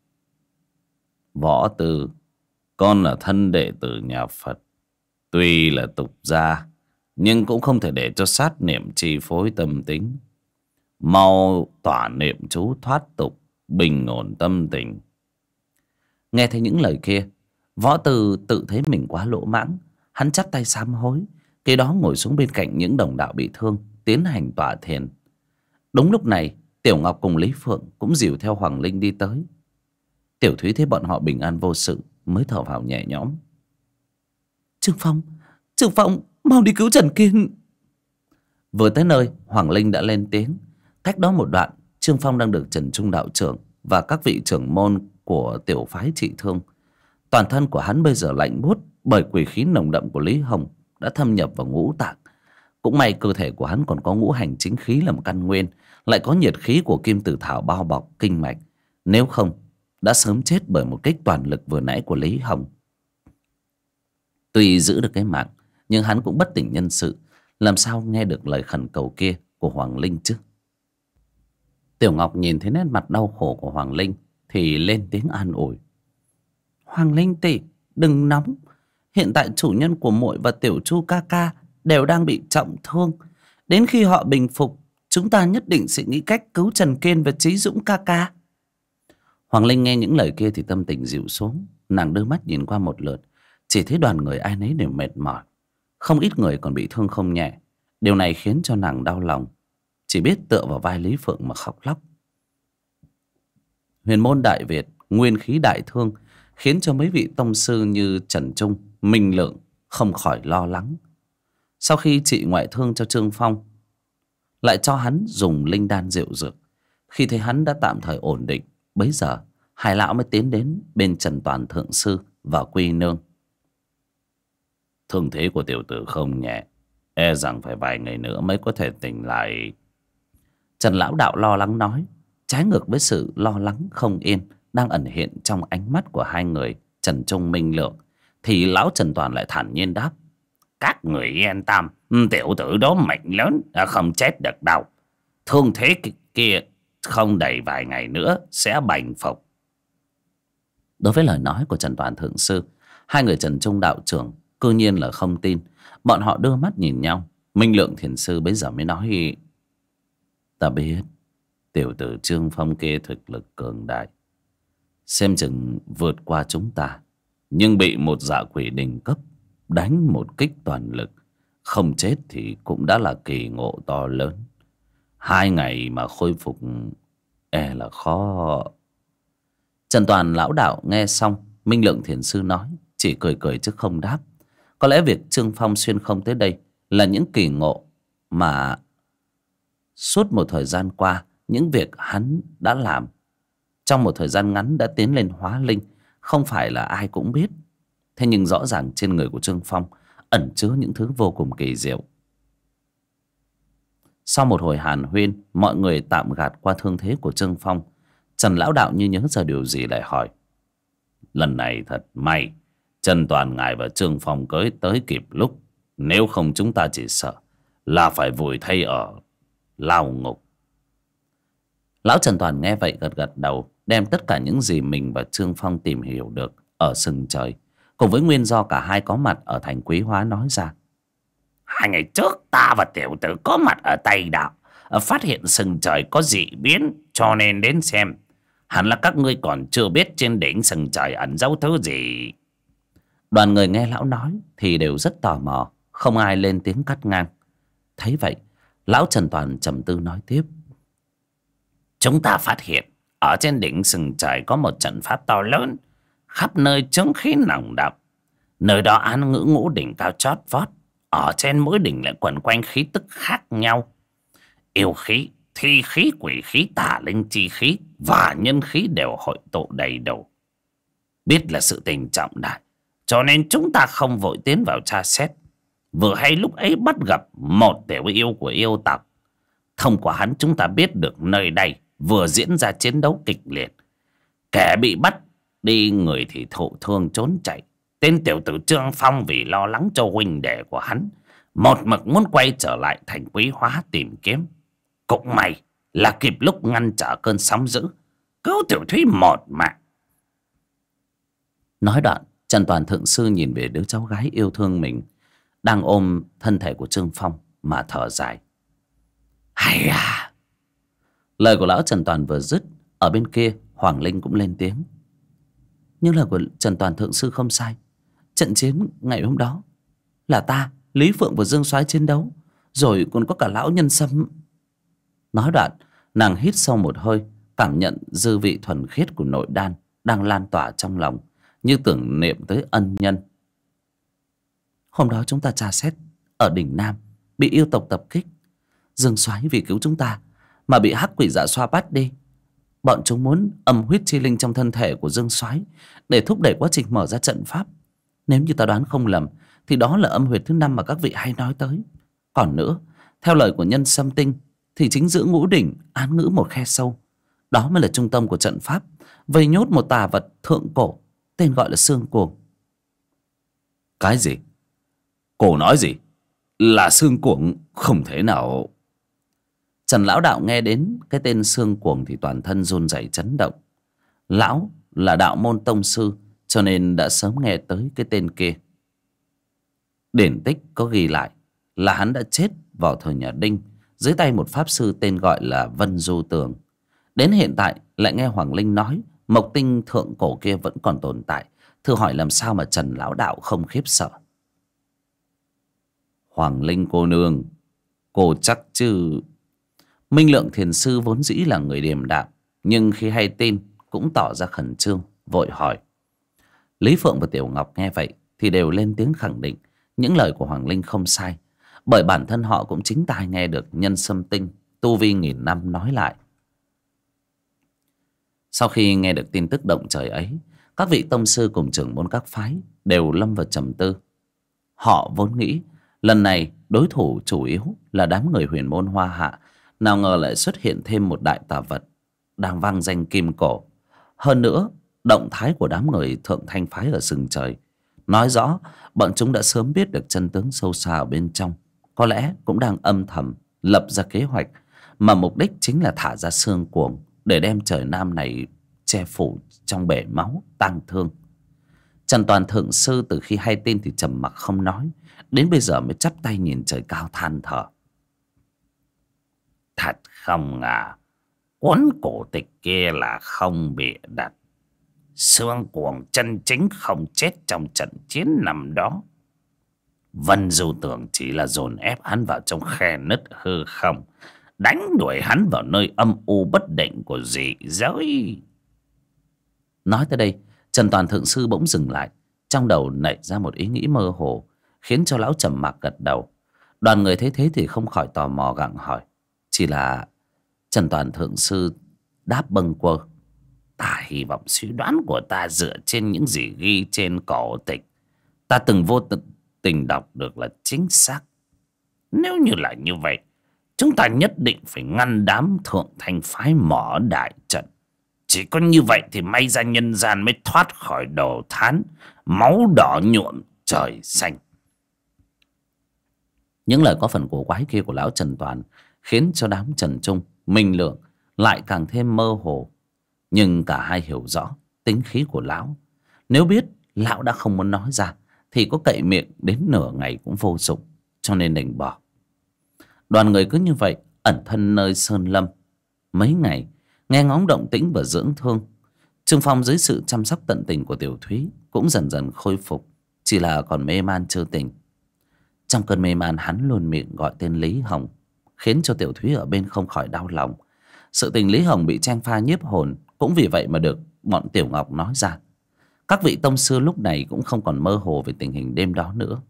Võ Tư, con là thân đệ tử nhà Phật, tuy là tục gia nhưng cũng không thể để cho sát niệm chi phối tâm tính. Mau tỏa niệm chú thoát tục, bình ổn tâm tình. Nghe thấy những lời kia, Võ Tư tự thấy mình quá lỗ mãng. Hắn chắp tay sám hối, kế đó ngồi xuống bên cạnh những đồng đạo bị thương, tiến hành tọa thiền. Đúng lúc này, Tiểu Ngọc cùng Lý Phượng cũng dìu theo Hoàng Linh đi tới. Tiểu Thúy thấy bọn họ bình an vô sự mới thở vào nhẹ nhõm. Trương Phong, mau đi cứu Trần Kiên. Vừa tới nơi, Hoàng Linh đã lên tiếng. Cách đó một đoạn, Trương Phong đang được Trần Trung đạo trưởng và các vị trưởng môn của tiểu phái trị thương. Toàn thân của hắn bây giờ lạnh buốt bởi quỷ khí nồng đậm của Lý Hồng đã thâm nhập vào ngũ tạng. Cũng may cơ thể của hắn còn có ngũ hành chính khí làm căn nguyên, lại có nhiệt khí của kim tử thảo bao bọc kinh mạch. Nếu không, đã sớm chết bởi một kích toàn lực vừa nãy của Lý Hồng. Tuy giữ được cái mạng, nhưng hắn cũng bất tỉnh nhân sự, làm sao nghe được lời khẩn cầu kia của Hoàng Linh chứ. Tiểu Ngọc nhìn thấy nét mặt đau khổ của Hoàng Linh thì lên tiếng an ủi. Hoàng Linh tỷ, đừng nóng. Hiện tại chủ nhân của muội và Tiểu Chu ca ca đều đang bị trọng thương. Đến khi họ bình phục, chúng ta nhất định sẽ nghĩ cách cứu Trần Kiên và Chí Dũng ca ca. Hoàng Linh nghe những lời kia thì tâm tình dịu xuống. Nàng đưa mắt nhìn qua một lượt, chỉ thấy đoàn người ai nấy đều mệt mỏi, không ít người còn bị thương không nhẹ. Điều này khiến cho nàng đau lòng, chỉ biết tựa vào vai Lý Phượng mà khóc lóc. Huyền Môn Đại Việt nguyên khí đại thương, khiến cho mấy vị tông sư như Trần Trung, Minh Lượng không khỏi lo lắng. Sau khi trị ngoại thương cho Trương Phong, lại cho hắn dùng linh đan diệu dược. Khi thấy hắn đã tạm thời ổn định, bấy giờ hai lão mới tiến đến bên Trần Toàn thượng sư và Quy nương. Thương thế của tiểu tử không nhẹ, e rằng phải vài ngày nữa mới có thể tỉnh lại. Trần lão đạo lo lắng nói, trái ngược với sự lo lắng không yên đang ẩn hiện trong ánh mắt của hai người Trần Trung, Minh Lượng, thì lão Trần Toàn lại thản nhiên đáp: Các người yên tâm, tiểu tử đó mạnh lớn, không chết được đâu. Thương thế kia không đầy vài ngày nữa sẽ bình phục. Đối với lời nói của Trần Toàn thượng sư, hai người Trần Trung đạo trưởng cư nhiên là không tin. Bọn họ đưa mắt nhìn nhau. Minh Lượng thiền sư bấy giờ mới nói: Ta biết tiểu tử Trương Phong kia thực lực cường đại, xem chừng vượt qua chúng ta, nhưng bị một dạ quỷ đỉnh cấp đánh một kích toàn lực, không chết thì cũng đã là kỳ ngộ to lớn. 2 ngày mà khôi phục e là khó. Trần Toàn lão đạo nghe xong, Minh Lượng thiền sư nói: chỉ cười cười chứ không đáp. Có lẽ việc Trương Phong xuyên không tới đây là những kỳ ngộ mà suốt một thời gian qua, những việc hắn đã làm trong một thời gian ngắn đã tiến lên hóa linh, không phải là ai cũng biết. Thế nhưng rõ ràng trên người của Trương Phong ẩn chứa những thứ vô cùng kỳ diệu. Sau một hồi hàn huyên, mọi người tạm gạt qua thương thế của Trương Phong. Trần lão đạo như nhớ ra điều gì lại hỏi: lần này thật may Trần Toàn ngài và Trương Phong cưới tới kịp lúc, nếu không chúng ta chỉ sợ là phải vùi thay ở lao ngục. Lão Trần Toàn nghe vậy gật gật đầu, đem tất cả những gì mình và Trương Phong tìm hiểu được ở sừng trời, cùng với nguyên do cả hai có mặt ở thành Quý Hóa nói ra. 2 ngày trước ta và tiểu tử có mặt ở Tây Đạo, phát hiện sừng trời có dị biến, cho nên đến xem. Hẳn là các ngươi còn chưa biết trên đỉnh sừng trời ẩn giấu thứ gì. Đoàn người nghe lão nói thì đều rất tò mò, không ai lên tiếng cắt ngang. Thấy vậy, lão Trần Toàn trầm tư nói tiếp: chúng ta phát hiện ở trên đỉnh sừng trời có một trận pháp to lớn, khắp nơi chướng khí nồng đậm. Nơi đó án ngữ ngũ đỉnh cao chót vót, ở trên mỗi đỉnh lại quẩn quanh khí tức khác nhau. Yêu khí, thi khí, quỷ khí, tà linh chi khí và nhân khí đều hội tụ đầy đủ. Biết là sự tình trọng đại, cho nên chúng ta không vội tiến vào tra xét. Vừa hay lúc ấy bắt gặp một tiểu yêu của yêu tộc. Thông qua hắn chúng ta biết được nơi đây vừa diễn ra chiến đấu kịch liệt. Kẻ bị bắt đi, người thì thụ thương trốn chạy. Tên tiểu tử Trương Phong vì lo lắng cho huynh đệ của hắn, một mực muốn quay trở lại thành Quý Hóa tìm kiếm. Cũng may là kịp lúc ngăn trở cơn sóng dữ, cứu tiểu thúy một mạng. Nói đoạn, Trần Toàn thượng sư nhìn về đứa cháu gái yêu thương mình đang ôm thân thể của Trương Phong mà thở dài. Hay à! Lời của lão Trần Toàn vừa dứt, ở bên kia Hoàng Linh cũng lên tiếng. Nhưng lời của Trần Toàn thượng sư không sai. Trận chiến ngày hôm đó là ta, Lý Phượng và Dương Soái chiến đấu, rồi còn có cả lão Nhân Sâm. Nói đoạn, nàng hít sâu một hơi, cảm nhận dư vị thuần khiết của nội đan đang lan tỏa trong lòng, như tưởng niệm tới ân nhân. Hôm đó chúng ta tra xét ở đỉnh Nam, bị yêu tộc tập kích. Dương Soái vì cứu chúng ta mà bị hắc quỷ dạ xoa bắt đi. Bọn chúng muốn âm huyết chi linh trong thân thể của Dương Soái để thúc đẩy quá trình mở ra trận pháp. Nếu như ta đoán không lầm thì đó là âm huyệt thứ 5 mà các vị hay nói tới. Còn nữa, theo lời của Nhân Sâm Tinh thì chính giữa ngũ đỉnh án ngữ một khe sâu, đó mới là trung tâm của trận pháp, vây nhốt một tà vật thượng cổ tên gọi là Xương Cuồng. Cái gì? Cổ nói gì? Là Xương Cuồng? Không thể nào. Trần lão đạo nghe đến cái tên Xương Cuồng thì toàn thân run rẩy chấn động. Lão là đạo môn tông sư, cho nên đã sớm nghe tới cái tên kia. Điển tích có ghi lại là hắn đã chết vào thời nhà Đinh dưới tay một pháp sư tên gọi là Vân Du Tường. Đến hiện tại lại nghe Hoàng Linh nói mộc tinh thượng cổ kia vẫn còn tồn tại. Thử hỏi làm sao mà Trần lão đạo không khiếp sợ. Hoàng Linh cô nương, cô chắc chứ? Minh Lượng thiền sư vốn dĩ là người điềm đạm, nhưng khi hay tin cũng tỏ ra khẩn trương, vội hỏi. Lý Phượng và Tiểu Ngọc nghe vậy thì đều lên tiếng khẳng định những lời của Hoàng Linh không sai, bởi bản thân họ cũng chính tai nghe được Nhân Sâm Tinh tu vi 1000 năm nói lại. Sau khi nghe được tin tức động trời ấy, các vị tông sư cùng trưởng môn các phái đều lâm vào trầm tư. Họ vốn nghĩ lần này đối thủ chủ yếu là đám người huyền môn Hoa Hạ, nào ngờ lại xuất hiện thêm một đại tà vật đang vang danh kim cổ. Hơn nữa, động thái của đám người thượng thanh phái ở sừng trời nói rõ bọn chúng đã sớm biết được chân tướng sâu xa ở bên trong, có lẽ cũng đang âm thầm lập ra kế hoạch mà mục đích chính là thả ra Xương Cuồng để đem trời Nam này che phủ trong bể máu tang thương. Trần Toàn thượng sư từ khi hay tin thì trầm mặc không nói, đến bây giờ mới chắp tay nhìn trời cao than thở. Thật không ngờ cuốn cổ tịch kia là không bịa đặt. Xương Cuồng chân chính không chết trong trận chiến năm đó. Vân Du Tưởng chỉ là dồn ép hắn vào trong khe nứt hư không, đánh đuổi hắn vào nơi âm u bất định của dị giới. Nói tới đây, Trần Toàn thượng sư bỗng dừng lại, Trong đầu nảy ra một ý nghĩ mơ hồ, khiến cho lão trầm mặc gật đầu. Đoàn người thấy thế thì không khỏi tò mò gặng hỏi. Chỉ là Trần Toàn thượng sư đáp bâng quơ: ta hy vọng suy đoán của ta dựa trên những gì ghi trên cổ tịch ta từng vô tình đọc được là chính xác. Nếu như là như vậy, chúng ta nhất định phải ngăn đám thượng thanh phái mở đại trận. Chỉ có như vậy thì may ra nhân gian mới thoát khỏi đồ thán máu đỏ nhuộm trời xanh. Những lời có phần cổ quái kia của lão Trần Toàn khiến cho đám Trần Trung, Minh Lượng lại càng thêm mơ hồ. Nhưng cả hai hiểu rõ tính khí của lão. Nếu biết lão đã không muốn nói ra thì có cậy miệng đến nửa ngày cũng vô dụng, cho nên đành bỏ. Đoàn người cứ như vậy ẩn thân nơi sơn lâm mấy ngày, nghe ngóng động tĩnh và dưỡng thương. Trương Phong dưới sự chăm sóc tận tình của Tiểu Thúy cũng dần dần khôi phục, chỉ là còn mê man chưa tỉnh. Trong cơn mê man, hắn luôn miệng gọi tên Lý Hồng, khiến cho Tiểu Thúy ở bên không khỏi đau lòng. Sự tình Lý Hồng bị Trang Pha nhiếp hồn cũng vì vậy mà được bọn Tiểu Ngọc nói ra. Các vị tông sư lúc này cũng không còn mơ hồ về tình hình đêm đó nữa.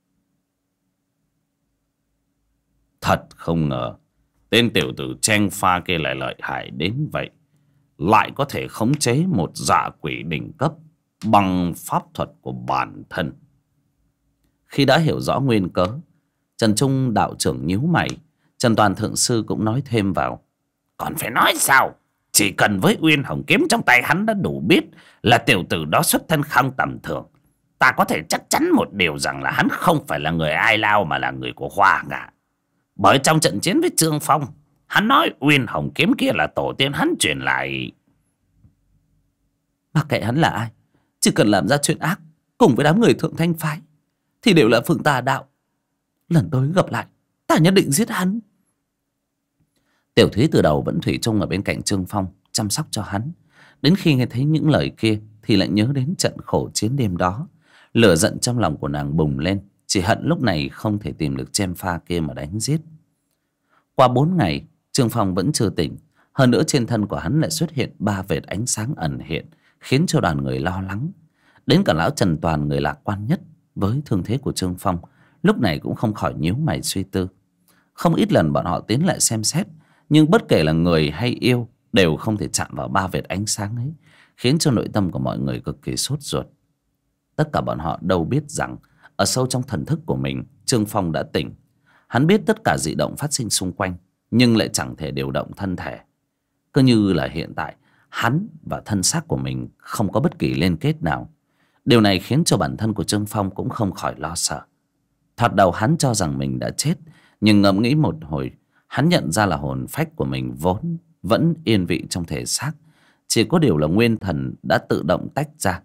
Thật không ngờ tên tiểu tử Trang Pha kia lại lợi hại đến vậy, lại có thể khống chế một dạ quỷ đỉnh cấp bằng pháp thuật của bản thân. Khi đã hiểu rõ nguyên cớ, Trần Trung đạo trưởng nhíu mày. Trần Toàn thượng sư cũng nói thêm vào: còn phải nói sao? Chỉ cần với Uyên Hồng kiếm trong tay hắn đã đủ biết là tiểu tử đó xuất thân không tầm thường. Ta có thể chắc chắn một điều rằng là hắn không phải là người Ai Lao mà là người của Hoa Ngạ. Bởi trong trận chiến với Trương Phong, hắn nói Uyên Hồng kiếm kia là tổ tiên hắn truyền lại. Mặc kệ hắn là ai, chỉ cần làm ra chuyện ác cùng với đám người thượng thanh phái thì đều là phường tà đạo. Lần tới gặp lại, ta nhất định giết hắn. Tiểu Thúy từ đầu vẫn thủy chung ở bên cạnh Trương Phong, chăm sóc cho hắn. Đến khi nghe thấy những lời kia thì lại nhớ đến trận khổ chiến đêm đó. Lửa giận trong lòng của nàng bùng lên, chỉ hận lúc này không thể tìm được Trang Pha kia mà đánh giết. Qua 4 ngày, Trương Phong vẫn chưa tỉnh. Hơn nữa trên thân của hắn lại xuất hiện 3 vệt ánh sáng ẩn hiện, khiến cho đoàn người lo lắng. Đến cả lão Trần Toàn, người lạc quan nhất với thương thế của Trương Phong, lúc này cũng không khỏi nhíu mày suy tư. Không ít lần bọn họ tiến lại xem xét, nhưng bất kể là người hay yêu đều không thể chạm vào 3 vệt ánh sáng ấy, khiến cho nội tâm của mọi người cực kỳ sốt ruột. Tất cả bọn họ đâu biết rằng ở sâu trong thần thức của mình, Trương Phong đã tỉnh. Hắn biết tất cả dị động phát sinh xung quanh, nhưng lại chẳng thể điều động thân thể. Cứ như là hiện tại hắn và thân xác của mình không có bất kỳ liên kết nào. Điều này khiến cho bản thân của Trương Phong cũng không khỏi lo sợ. Thoạt đầu hắn cho rằng mình đã chết, nhưng ngẫm nghĩ một hồi, hắn nhận ra là hồn phách của mình vốn vẫn yên vị trong thể xác. Chỉ có điều là nguyên thần đã tự động tách ra,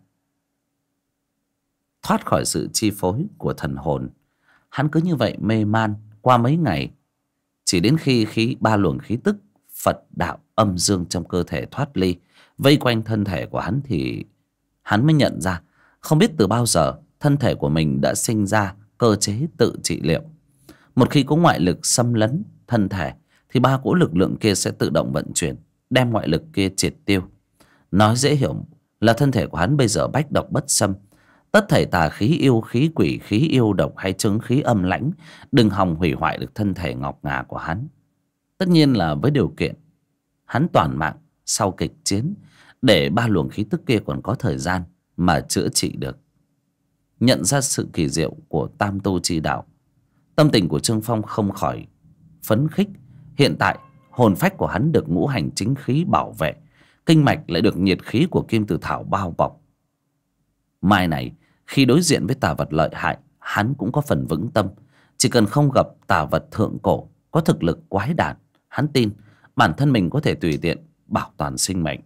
thoát khỏi sự chi phối của thần hồn. Hắn cứ như vậy mê man qua mấy ngày. Chỉ đến khi 3 luồng khí tức Phật đạo âm dương trong cơ thể thoát ly, vây quanh thân thể của hắn, thì hắn mới nhận ra không biết từ bao giờ thân thể của mình đã sinh ra cơ chế tự trị liệu. Một khi có ngoại lực xâm lấn thân thể thì 3 cỗ lực lượng kia sẽ tự động vận chuyển, đem ngoại lực kia triệt tiêu. Nói dễ hiểu là thân thể của hắn bây giờ bách độc bất xâm. Tất thảy tà khí, yêu khí, quỷ khí, yêu độc hay chứng khí âm lãnh đừng hòng hủy hoại được thân thể ngọc ngà của hắn. Tất nhiên là với điều kiện hắn toàn mạng sau kịch chiến, để 3 luồng khí tức kia còn có thời gian mà chữa trị được. Nhận ra sự kỳ diệu của tam tu chi đạo, tâm tình của Trương Phong không khỏi phấn khích. Hiện tại hồn phách của hắn được ngũ hành chính khí bảo vệ, kinh mạch lại được nhiệt khí của kim tử thảo bao bọc. Mai này khi đối diện với tà vật lợi hại, hắn cũng có phần vững tâm. Chỉ cần không gặp tà vật thượng cổ có thực lực quái đản, hắn tin bản thân mình có thể tùy tiện bảo toàn sinh mệnh.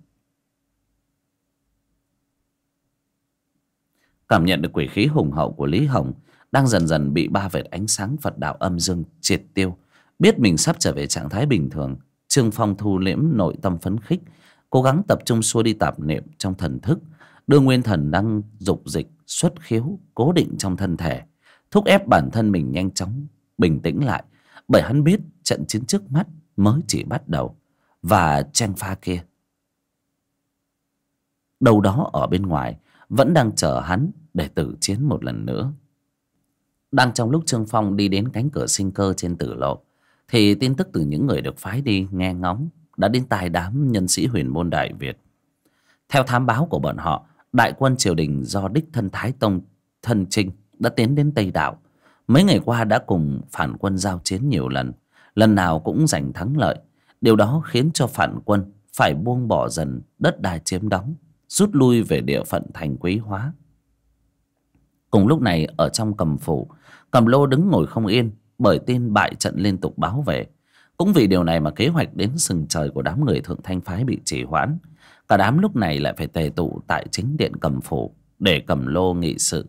Cảm nhận được quỷ khí hùng hậu của Lý Hồng đang dần dần bị 3 vệt ánh sáng Phật đạo âm dương triệt tiêu, biết mình sắp trở về trạng thái bình thường, Trương Phong thu liễm nội tâm phấn khích, cố gắng tập trung xua đi tạp niệm trong thần thức, đưa nguyên thần đang dục dịch xuất khiếu cố định trong thân thể, thúc ép bản thân mình nhanh chóng bình tĩnh lại. Bởi hắn biết trận chiến trước mắt mới chỉ bắt đầu, và Trang Pha kia đâu đó ở bên ngoài vẫn đang chờ hắn để tử chiến một lần nữa. Đang trong lúc Trương Phong đi đến cánh cửa sinh cơ trên tử lộ, thì tin tức từ những người được phái đi nghe ngóng đã đến tai đám nhân sĩ huyền môn Đại Việt. Theo thám báo của bọn họ, đại quân triều đình do đích thân Thái Tông thân chinh đã tiến đến Tây Đạo. Mấy ngày qua đã cùng phản quân giao chiến nhiều lần, lần nào cũng giành thắng lợi. Điều đó khiến cho phản quân phải buông bỏ dần đất đai chiếm đóng, rút lui về địa phận thành Quý Hóa. Cùng lúc này ở trong Cầm phủ, Cầm Lô đứng ngồi không yên bởi tin bại trận liên tục báo về. Cũng vì điều này mà kế hoạch đến sừng trời của đám người Thượng Thanh phái bị trì hoãn. Cả đám lúc này lại phải tề tụ tại chính điện Cầm phủ để Cầm Lô nghị sự.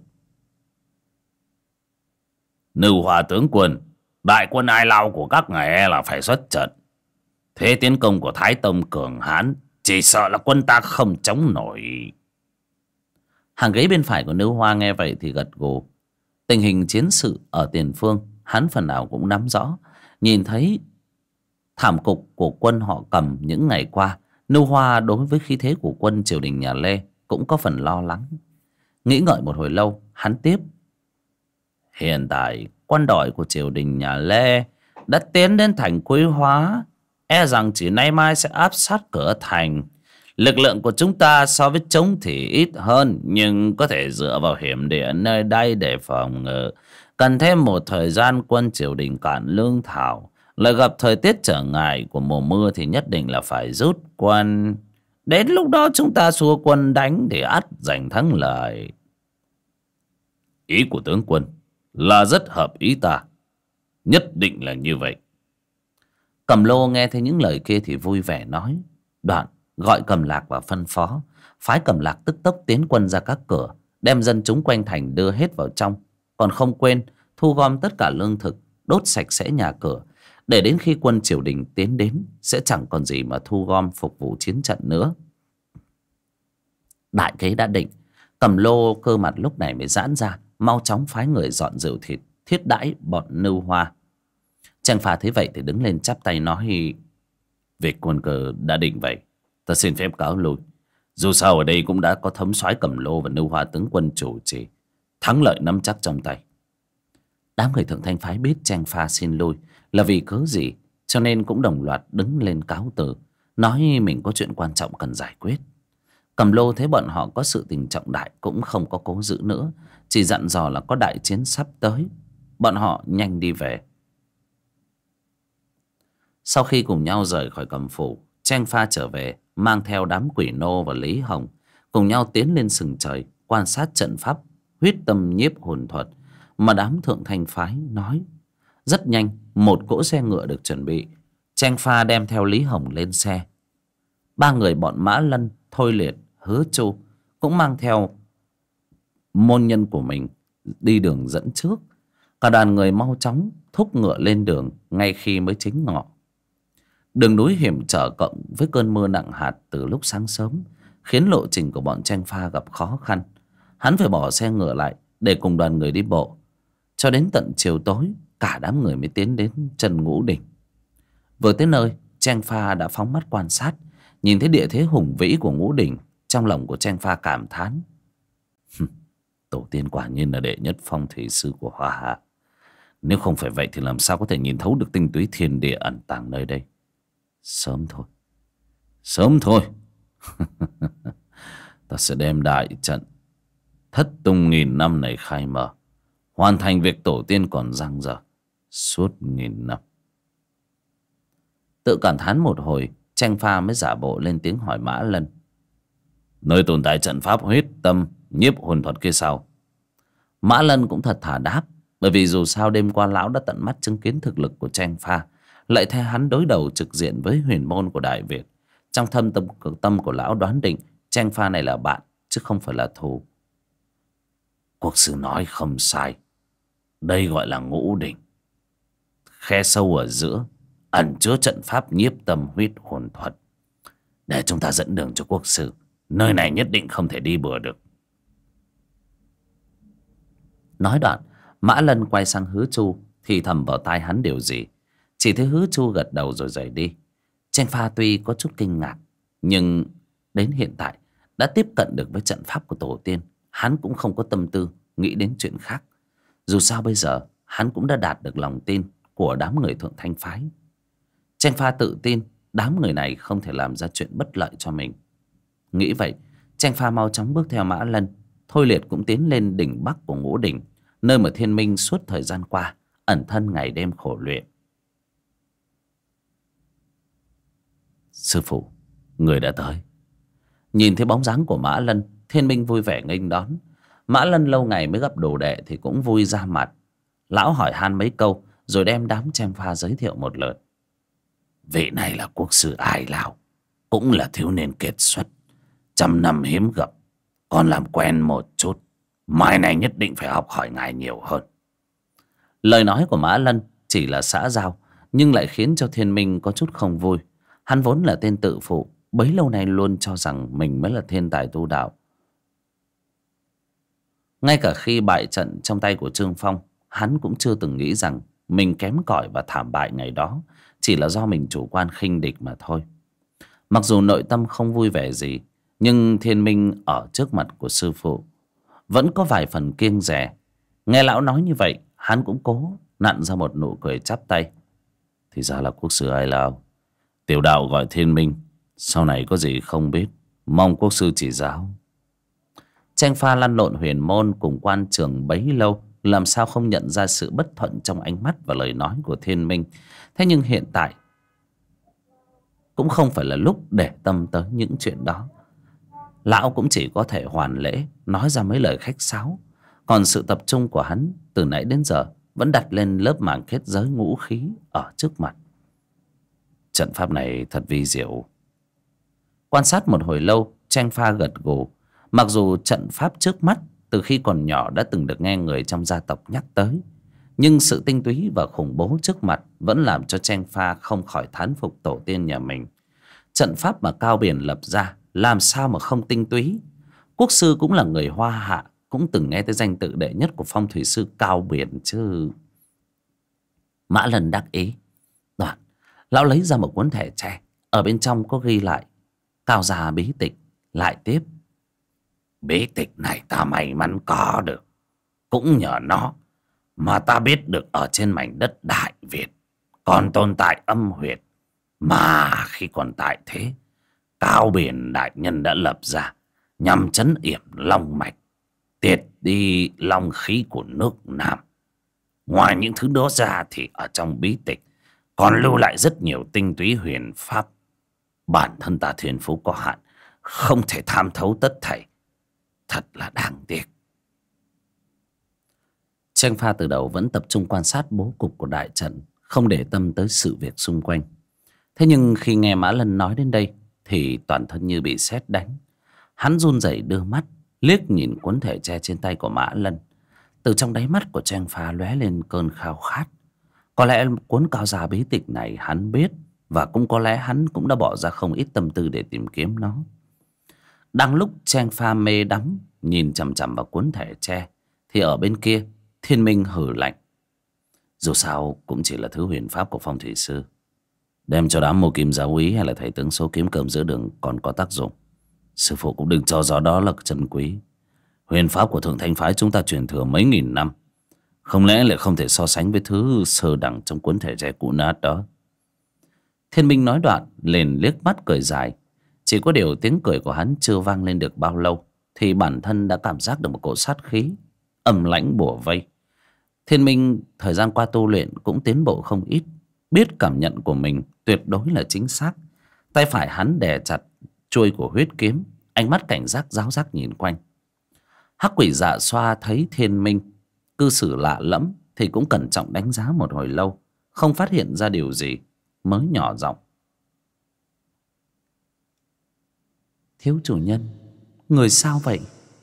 Nưu Hòa tướng quân, đại quân Ai Lao của các ngài e là phải xuất trận. Thế tiến công của Thái Tông cường hãn, chỉ sợ là quân ta không chống nổi. Hàng ghế bên phải của Nưu Hoa nghe vậy thì gật gù. Tình hình chiến sự ở tiền phương hắn phần nào cũng nắm rõ. Nhìn thấy thảm cục của quân họ Cầm những ngày qua, Nưu Hoa đối với khí thế của quân triều đình nhà Lê cũng có phần lo lắng. Nghĩ ngợi một hồi lâu, hắn tiếp: Hiện tại quân đội của triều đình nhà Lê đã tiến đến thành Quý Hóa, e rằng chỉ nay mai sẽ áp sát cửa thành. Lực lượng của chúng ta so với chúng thì ít hơn, nhưng có thể dựa vào hiểm địa nơi đây để phòng ngự. Cần thêm một thời gian quân triều đình cạn lương thảo, lại gặp thời tiết trở ngại của mùa mưa thì nhất định là phải rút quân. Đến lúc đó chúng ta xua quân đánh để ắt giành thắng lợi. Ý của tướng quân là rất hợp ý ta, nhất định là như vậy. Cầm Lô nghe thấy những lời kia thì vui vẻ nói. Đoạn gọi Cầm Lạc và phân phó phái Cầm Lạc tức tốc tiến quân ra các cửa, đem dân chúng quanh thành đưa hết vào trong, còn không quên thu gom tất cả lương thực, đốt sạch sẽ nhà cửa, để đến khi quân triều đình tiến đến sẽ chẳng còn gì mà thu gom phục vụ chiến trận nữa. Đại kế đã định, Cầm Lô cơ mặt lúc này mới giãn ra, mau chóng phái người dọn rượu thịt thiết đãi bọn Nưu Hoa. Trang Phà thấy vậy thì đứng lên chắp tay nói: Việc quân cờ đã định vậy, ta xin phép cáo lui. Dù sao ở đây cũng đã có thống soái Cầm Lô và Nưu Hoa tướng quân chủ trì, thắng lợi nắm chắc trong tay. Đám người Thượng Thanh phái biết Trang Phà xin lui là vì cớ gì, cho nên cũng đồng loạt đứng lên cáo từ, nói mình có chuyện quan trọng cần giải quyết. Cầm Lô thấy bọn họ có sự tình trọng đại cũng không có cố giữ nữa, chỉ dặn dò là có đại chiến sắp tới, bọn họ nhanh đi về. Sau khi cùng nhau rời khỏi Cầm phủ, Trang Pha trở về mang theo đám Quỷ Nô và Lý Hồng, cùng nhau tiến lên sừng trời quan sát trận pháp huyết tâm nhiếp hồn thuật mà đám Thượng Thanh phái nói. Rất nhanh một cỗ xe ngựa được chuẩn bị, Trang Pha đem theo Lý Hồng lên xe. Ba người bọn Mã Lân, Thôi Liệt, Hứa Chu cũng mang theo môn nhân của mình đi đường dẫn trước. Cả đoàn người mau chóng thúc ngựa lên đường ngay khi mới chính ngọ. Đường núi hiểm trở cộng với cơn mưa nặng hạt từ lúc sáng sớm khiến lộ trình của bọn Trang Pha gặp khó khăn. Hắn phải bỏ xe ngựa lại để cùng đoàn người đi bộ. Cho đến tận chiều tối, cả đám người mới tiến đến chân Ngũ Đỉnh. Vừa tới nơi, Trang Pha đã phóng mắt quan sát, nhìn thấy địa thế hùng vĩ của Ngũ Đỉnh. Trong lòng của Trang Pha cảm thán: Tổ tiên quả nhiên là đệ nhất phong thủy sư của Hoa Hạ. Nếu không phải vậy thì làm sao có thể nhìn thấu được tinh túy thiên địa ẩn tàng nơi đây. Sớm thôi, sớm thôi. Ta sẽ đem đại trận thất tung nghìn năm này khai mở, hoàn thành việc tổ tiên còn dang dở suốt nghìn năm. Tự cảm thán một hồi, Trang Pha mới giả bộ lên tiếng hỏi Mã Lân: Nơi tồn tại trận pháp huyết tâm nhiếp hồn thuật kia sao? Mã Lân cũng thật thà đáp, bởi vì dù sao đêm qua lão đã tận mắt chứng kiến thực lực của Trang Pha, lại theo hắn đối đầu trực diện với huyền môn của Đại Việt. Trong thâm tâm của lão đoán định Trang Pha này là bạn chứ không phải là thù. Quốc sư nói không sai, đây gọi là Ngũ Đỉnh. Khe sâu ở giữa ẩn chứa trận pháp nhiếp tâm huyết hồn thuật. Để chúng ta dẫn đường cho quốc sư, nơi này nhất định không thể đi bừa được. Nói đoạn, Mã Lân quay sang Hứa Chu thì thầm vào tai hắn điều gì. Chỉ thấy Hứa Chu gật đầu rồi rời đi. Trang Pha tuy có chút kinh ngạc, nhưng đến hiện tại đã tiếp cận được với trận pháp của tổ tiên, hắn cũng không có tâm tư nghĩ đến chuyện khác. Dù sao bây giờ hắn cũng đã đạt được lòng tin của đám người Thượng Thanh phái. Cheng Pha tự tin đám người này không thể làm ra chuyện bất lợi cho mình. Nghĩ vậy, Cheng Pha mau chóng bước theo Mã Lân. Thôi Liệt cũng tiến lên đỉnh Bắc của Ngũ Đỉnh, nơi mà Thiên Minh suốt thời gian qua ẩn thân ngày đêm khổ luyện. Sư phụ, người đã tới. Nhìn thấy bóng dáng của Mã Lân, Thiên Minh vui vẻ nghênh đón. Mã Lân lâu ngày mới gặp đồ đệ thì cũng vui ra mặt. Lão hỏi han mấy câu rồi đem đám Cheng Pha giới thiệu một lượt. Vị này là quốc sư Ai Lão, cũng là thiếu niên kiệt xuất, trăm năm hiếm gặp, còn làm quen một chút. Mai này nhất định phải học hỏi ngài nhiều hơn. Lời nói của Mã Lân chỉ là xã giao, nhưng lại khiến cho Thiên Minh có chút không vui. Hắn vốn là tên tự phụ, bấy lâu nay luôn cho rằng mình mới là thiên tài tu đạo. Ngay cả khi bại trận trong tay của Trương Phong, hắn cũng chưa từng nghĩ rằng mình kém cỏi và thảm bại ngày đó chỉ là do mình chủ quan khinh địch mà thôi. Mặc dù nội tâm không vui vẻ gì, nhưng Thiên Minh ở trước mặt của sư phụ vẫn có vài phần kiêng dè. Nghe lão nói như vậy, hắn cũng cố nặn ra một nụ cười chắp tay. Thì ra là quốc sư Ai Lao. Tiểu đạo gọi Thiên Minh, sau này có gì không biết, mong quốc sư chỉ giáo. Cheng Pha lăn lộn huyền môn cùng quan trường bấy lâu, làm sao không nhận ra sự bất thuận trong ánh mắt và lời nói của Thiên Minh. Thế nhưng hiện tại cũng không phải là lúc để tâm tới những chuyện đó. Lão cũng chỉ có thể hoàn lễ nói ra mấy lời khách sáo. Còn sự tập trung của hắn từ nãy đến giờ vẫn đặt lên lớp màng kết giới ngũ khí ở trước mặt. Trận pháp này thật vi diệu. Quan sát một hồi lâu, Cheng Pha gật gù. Mặc dù trận pháp trước mắt từ khi còn nhỏ đã từng được nghe người trong gia tộc nhắc tới, nhưng sự tinh túy và khủng bố trước mặt vẫn làm cho Cheng Pha không khỏi thán phục tổ tiên nhà mình. Trận pháp mà Cao Biển lập ra làm sao mà không tinh túy. Quốc sư cũng là người Hoa Hạ, cũng từng nghe tới danh tự đệ nhất của phong thủy sư Cao Biển chứ. Mã Lân đắc ý. Đoạn lão lấy ra một cuốn thẻ tre, ở bên trong có ghi lại Cao gia bí tịch. Lại tiếp. Bí tịch này ta may mắn có được, cũng nhờ nó mà ta biết được ở trên mảnh đất Đại Việt còn tồn tại âm huyệt mà khi còn tại thế, Cao Biển đại nhân đã lập ra nhằm trấn yểm long mạch, tiệt đi long khí của nước Nam. Ngoài những thứ đó ra thì ở trong bí tịch còn lưu lại rất nhiều tinh túy huyền pháp. Bản thân ta thiên phú có hạn, không thể tham thấu tất thảy, thật là đáng tiếc. Cheng Pha từ đầu vẫn tập trung quan sát bố cục của đại trận, không để tâm tới sự việc xung quanh. Thế nhưng khi nghe Mã Lân nói đến đây thì toàn thân như bị sét đánh. Hắn run rẩy đưa mắt liếc nhìn cuốn thẻ tre trên tay của Mã Lân. Từ trong đáy mắt của Cheng Pha lóe lên cơn khao khát. Có lẽ cuốn Cao gia bí tịch này hắn biết, và cũng có lẽ hắn cũng đã bỏ ra không ít tâm tư để tìm kiếm nó. Đang lúc Cheng Pha mê đắm nhìn chằm chằm vào cuốn thẻ tre thì ở bên kia Thiên Minh hừ lạnh. Dù sao cũng chỉ là thứ huyền pháp của phong thủy sư, đem cho đám mô kim giáo úy hay là thầy tướng số kiếm cơm giữa đường còn có tác dụng. Sư phụ cũng đừng cho đó là chân quý. Huyền pháp của Thượng Thanh phái chúng ta truyền thừa mấy nghìn năm, không lẽ lại không thể so sánh với thứ sơ đẳng trong cuốn thẻ tre cũ nát đó. Thiên Minh nói đoạn liền liếc mắt cười dài. Chỉ có điều tiếng cười của hắn chưa vang lên được bao lâu thì bản thân đã cảm giác được một cỗ sát khí âm lãnh bủa vây. Thiên Minh thời gian qua tu luyện cũng tiến bộ không ít, biết cảm nhận của mình tuyệt đối là chính xác. Tay phải hắn đè chặt chuôi của huyết kiếm, ánh mắt cảnh giác ráo rác nhìn quanh. Hắc Quỷ Dạ Xoa thấy Thiên Minh cư xử lạ lẫm thì cũng cẩn trọng đánh giá một hồi lâu, không phát hiện ra điều gì, mới nhỏ giọng. Thiếu chủ nhân, người sao vậy?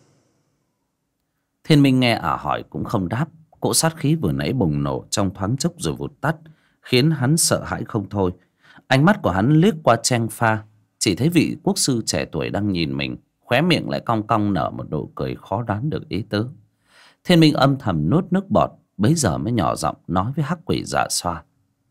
Thiên Minh nghe ả hỏi cũng không đáp. Cỗ sát khí vừa nãy bùng nổ trong thoáng chốc rồi vụt tắt, khiến hắn sợ hãi không thôi. Ánh mắt của hắn liếc qua Cheng Pha, chỉ thấy vị quốc sư trẻ tuổi đang nhìn mình, khóe miệng lại cong cong nở một nụ cười khó đoán được ý tứ. Thiên Minh âm thầm nuốt nước bọt, bấy giờ mới nhỏ giọng nói với Hắc Quỷ Dạ Xoa.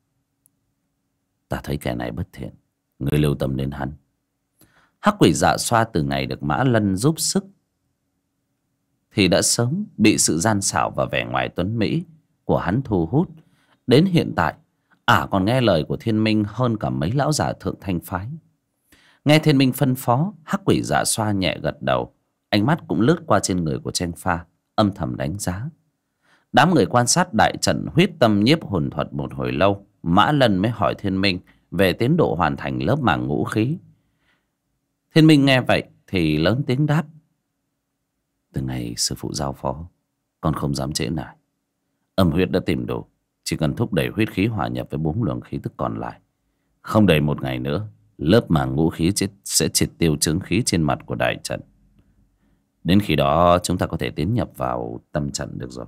Ta thấy kẻ này bất thiện, ngươi lưu tâm đến hắn. Hắc Quỷ Dạ Xoa từ ngày được Mã Lân giúp sức thì đã sớm bị sự gian xảo và vẻ ngoài tuấn mỹ của hắn thu hút. Đến hiện tại ả còn nghe lời của Thiên Minh hơn cả mấy lão già Thượng Thanh phái. Nghe Thiên Minh phân phó, Hắc Quỷ Dạ Xoa nhẹ gật đầu, ánh mắt cũng lướt qua trên người của Tranh Pha, âm thầm đánh giá. Đám người quan sát đại trận huyết tâm nhiếp hồn thuật một hồi lâu, Mã Lân mới hỏi Thiên Minh về tiến độ hoàn thành lớp màng ngũ khí. Thiên Minh nghe vậy thì lớn tiếng đáp: từ ngày sư phụ giao phó, con không dám trễ nải. Âm huyết đã tìm đủ, chỉ cần thúc đẩy huyết khí hòa nhập với 4 luồng khí tức còn lại. Không đầy một ngày nữa, lớp màng ngũ khí sẽ triệt tiêu chướng khí trên mặt của đại trận. Đến khi đó chúng ta có thể tiến nhập vào tâm trận được rồi.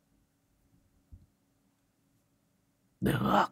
Được.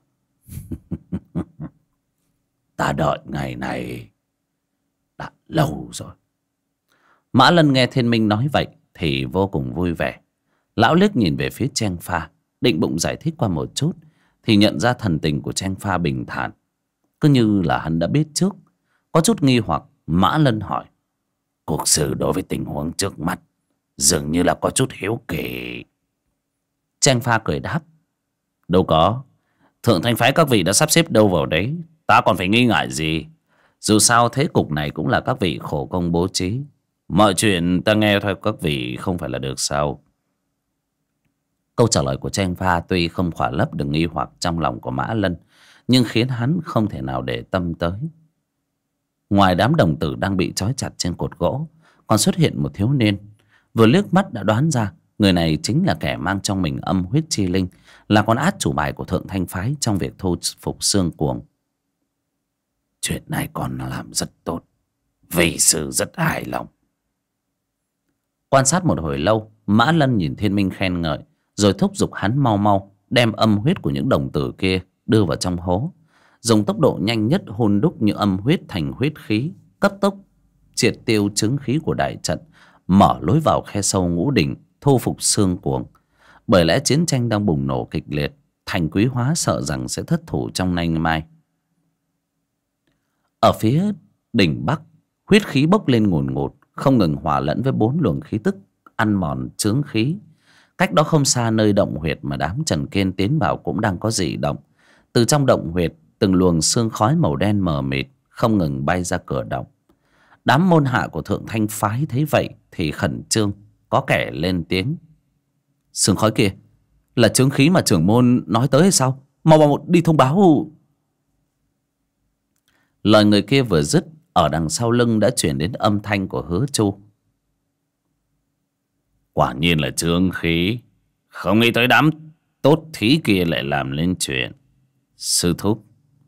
Ta đợi ngày này đã lâu rồi. Mã Lân nghe Thiên Minh nói vậy thì vô cùng vui vẻ. Lão liếc nhìn về phía Tranh Pha, định bụng giải thích qua một chút, thì nhận ra thần tình của Tranh Pha bình thản, cứ như là hắn đã biết trước. Có chút nghi hoặc, Mã Lân hỏi: cuộc xử đối với tình huống trước mắt dường như là có chút hiếu kỳ. Tranh Pha cười đáp: đâu có, Thượng Thanh phái các vị đã sắp xếp đâu vào đấy, ta còn phải nghi ngại gì. Dù sao thế cục này cũng là các vị khổ công bố trí, mọi chuyện ta nghe theo các vị không phải là được sao? Câu trả lời của Tranh Pha tuy không khỏa lấp được nghi hoặc trong lòng của Mã Lân, nhưng khiến hắn không thể nào để tâm tới. Ngoài đám đồng tử đang bị trói chặt trên cột gỗ, còn xuất hiện một thiếu niên. Vừa liếc mắt đã đoán ra người này chính là kẻ mang trong mình âm huyết chi linh, là con át chủ bài của Thượng Thanh phái trong việc thu phục xương cuồng. Chuyện này con làm rất tốt, vị sư rất hài lòng. Quan sát một hồi lâu, Mã Lân nhìn Thiên Minh khen ngợi, rồi thúc giục hắn mau mau đem âm huyết của những đồng tử kia đưa vào trong hố, dùng tốc độ nhanh nhất hun đúc những âm huyết thành huyết khí, cấp tốc triệt tiêu chứng khí của đại trận, mở lối vào khe sâu ngũ đỉnh, thu phục xương cuồng. Bởi lẽ chiến tranh đang bùng nổ kịch liệt, Thành Quý Hóa sợ rằng sẽ thất thủ trong nanh mai. Ở phía đỉnh Bắc, huyết khí bốc lên ngùn ngụt, không ngừng hòa lẫn với 4 luồng khí tức ăn mòn chướng khí. Cách đó không xa, nơi động huyệt mà đám Trần Kiên tiến vào cũng đang có dị động. Từ trong động huyệt, từng luồng sương khói màu đen mờ mịt không ngừng bay ra cửa động. Đám môn hạ của Thượng Thanh phái thấy vậy thì khẩn trương, có kẻ lên tiếng: sương khói kia là chướng khí mà trưởng môn nói tới hay sao? Mau đi thông báo. Lời người kia vừa dứt, ở đằng sau lưng đã chuyển đến âm thanh của Hứa Chu: quả nhiên là chướng khí, không nghĩ tới đám tốt thí kia lại làm lên chuyện. Sư thúc,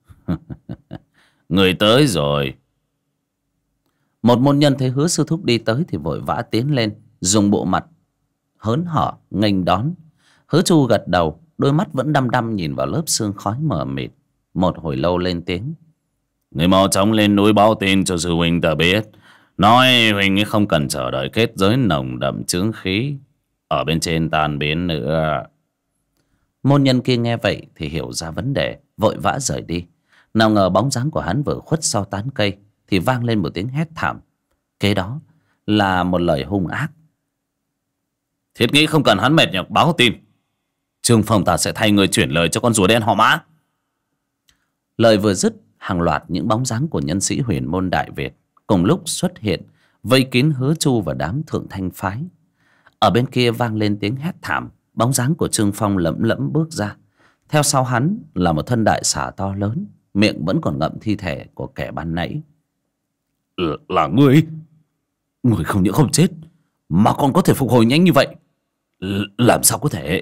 người tới rồi. Một môn nhân thấy Hứa sư thúc đi tới thì vội vã tiến lên, dùng bộ mặt hớn hở nghênh đón. Hứa Chu gật đầu, đôi mắt vẫn đăm đăm nhìn vào lớp sương khói mờ mịt. Một hồi lâu lên tiếng: người mau chóng lên núi báo tin cho sư huynh ta biết, nói huynh ấy không cần chờ đợi kết giới nồng đậm chướng khí ở bên trên tan biến nữa. Môn nhân kia nghe vậy thì hiểu ra vấn đề, vội vã rời đi. Nào ngờ bóng dáng của hắn vừa khuất sau tán cây thì vang lên một tiếng hét thảm. Kế đó là một lời hung ác: thiết nghĩ không cần hắn mệt nhọc báo tin, Trương Phong ta sẽ thay người chuyển lời cho con rùa đen họ Mã. Lời vừa dứt, hàng loạt những bóng dáng của nhân sĩ huyền môn Đại Việt cùng lúc xuất hiện, vây kín Hứa Chu và đám Thượng Thanh phái. Ở bên kia vang lên tiếng hét thảm, bóng dáng của Trương Phong lẫm lẫm bước ra. Theo sau hắn là một thân đại xà to lớn, miệng vẫn còn ngậm thi thể của kẻ ban nãy. Là ngươi? Ngươi không những không chết mà còn có thể phục hồi nhanh như vậy, làm sao có thể?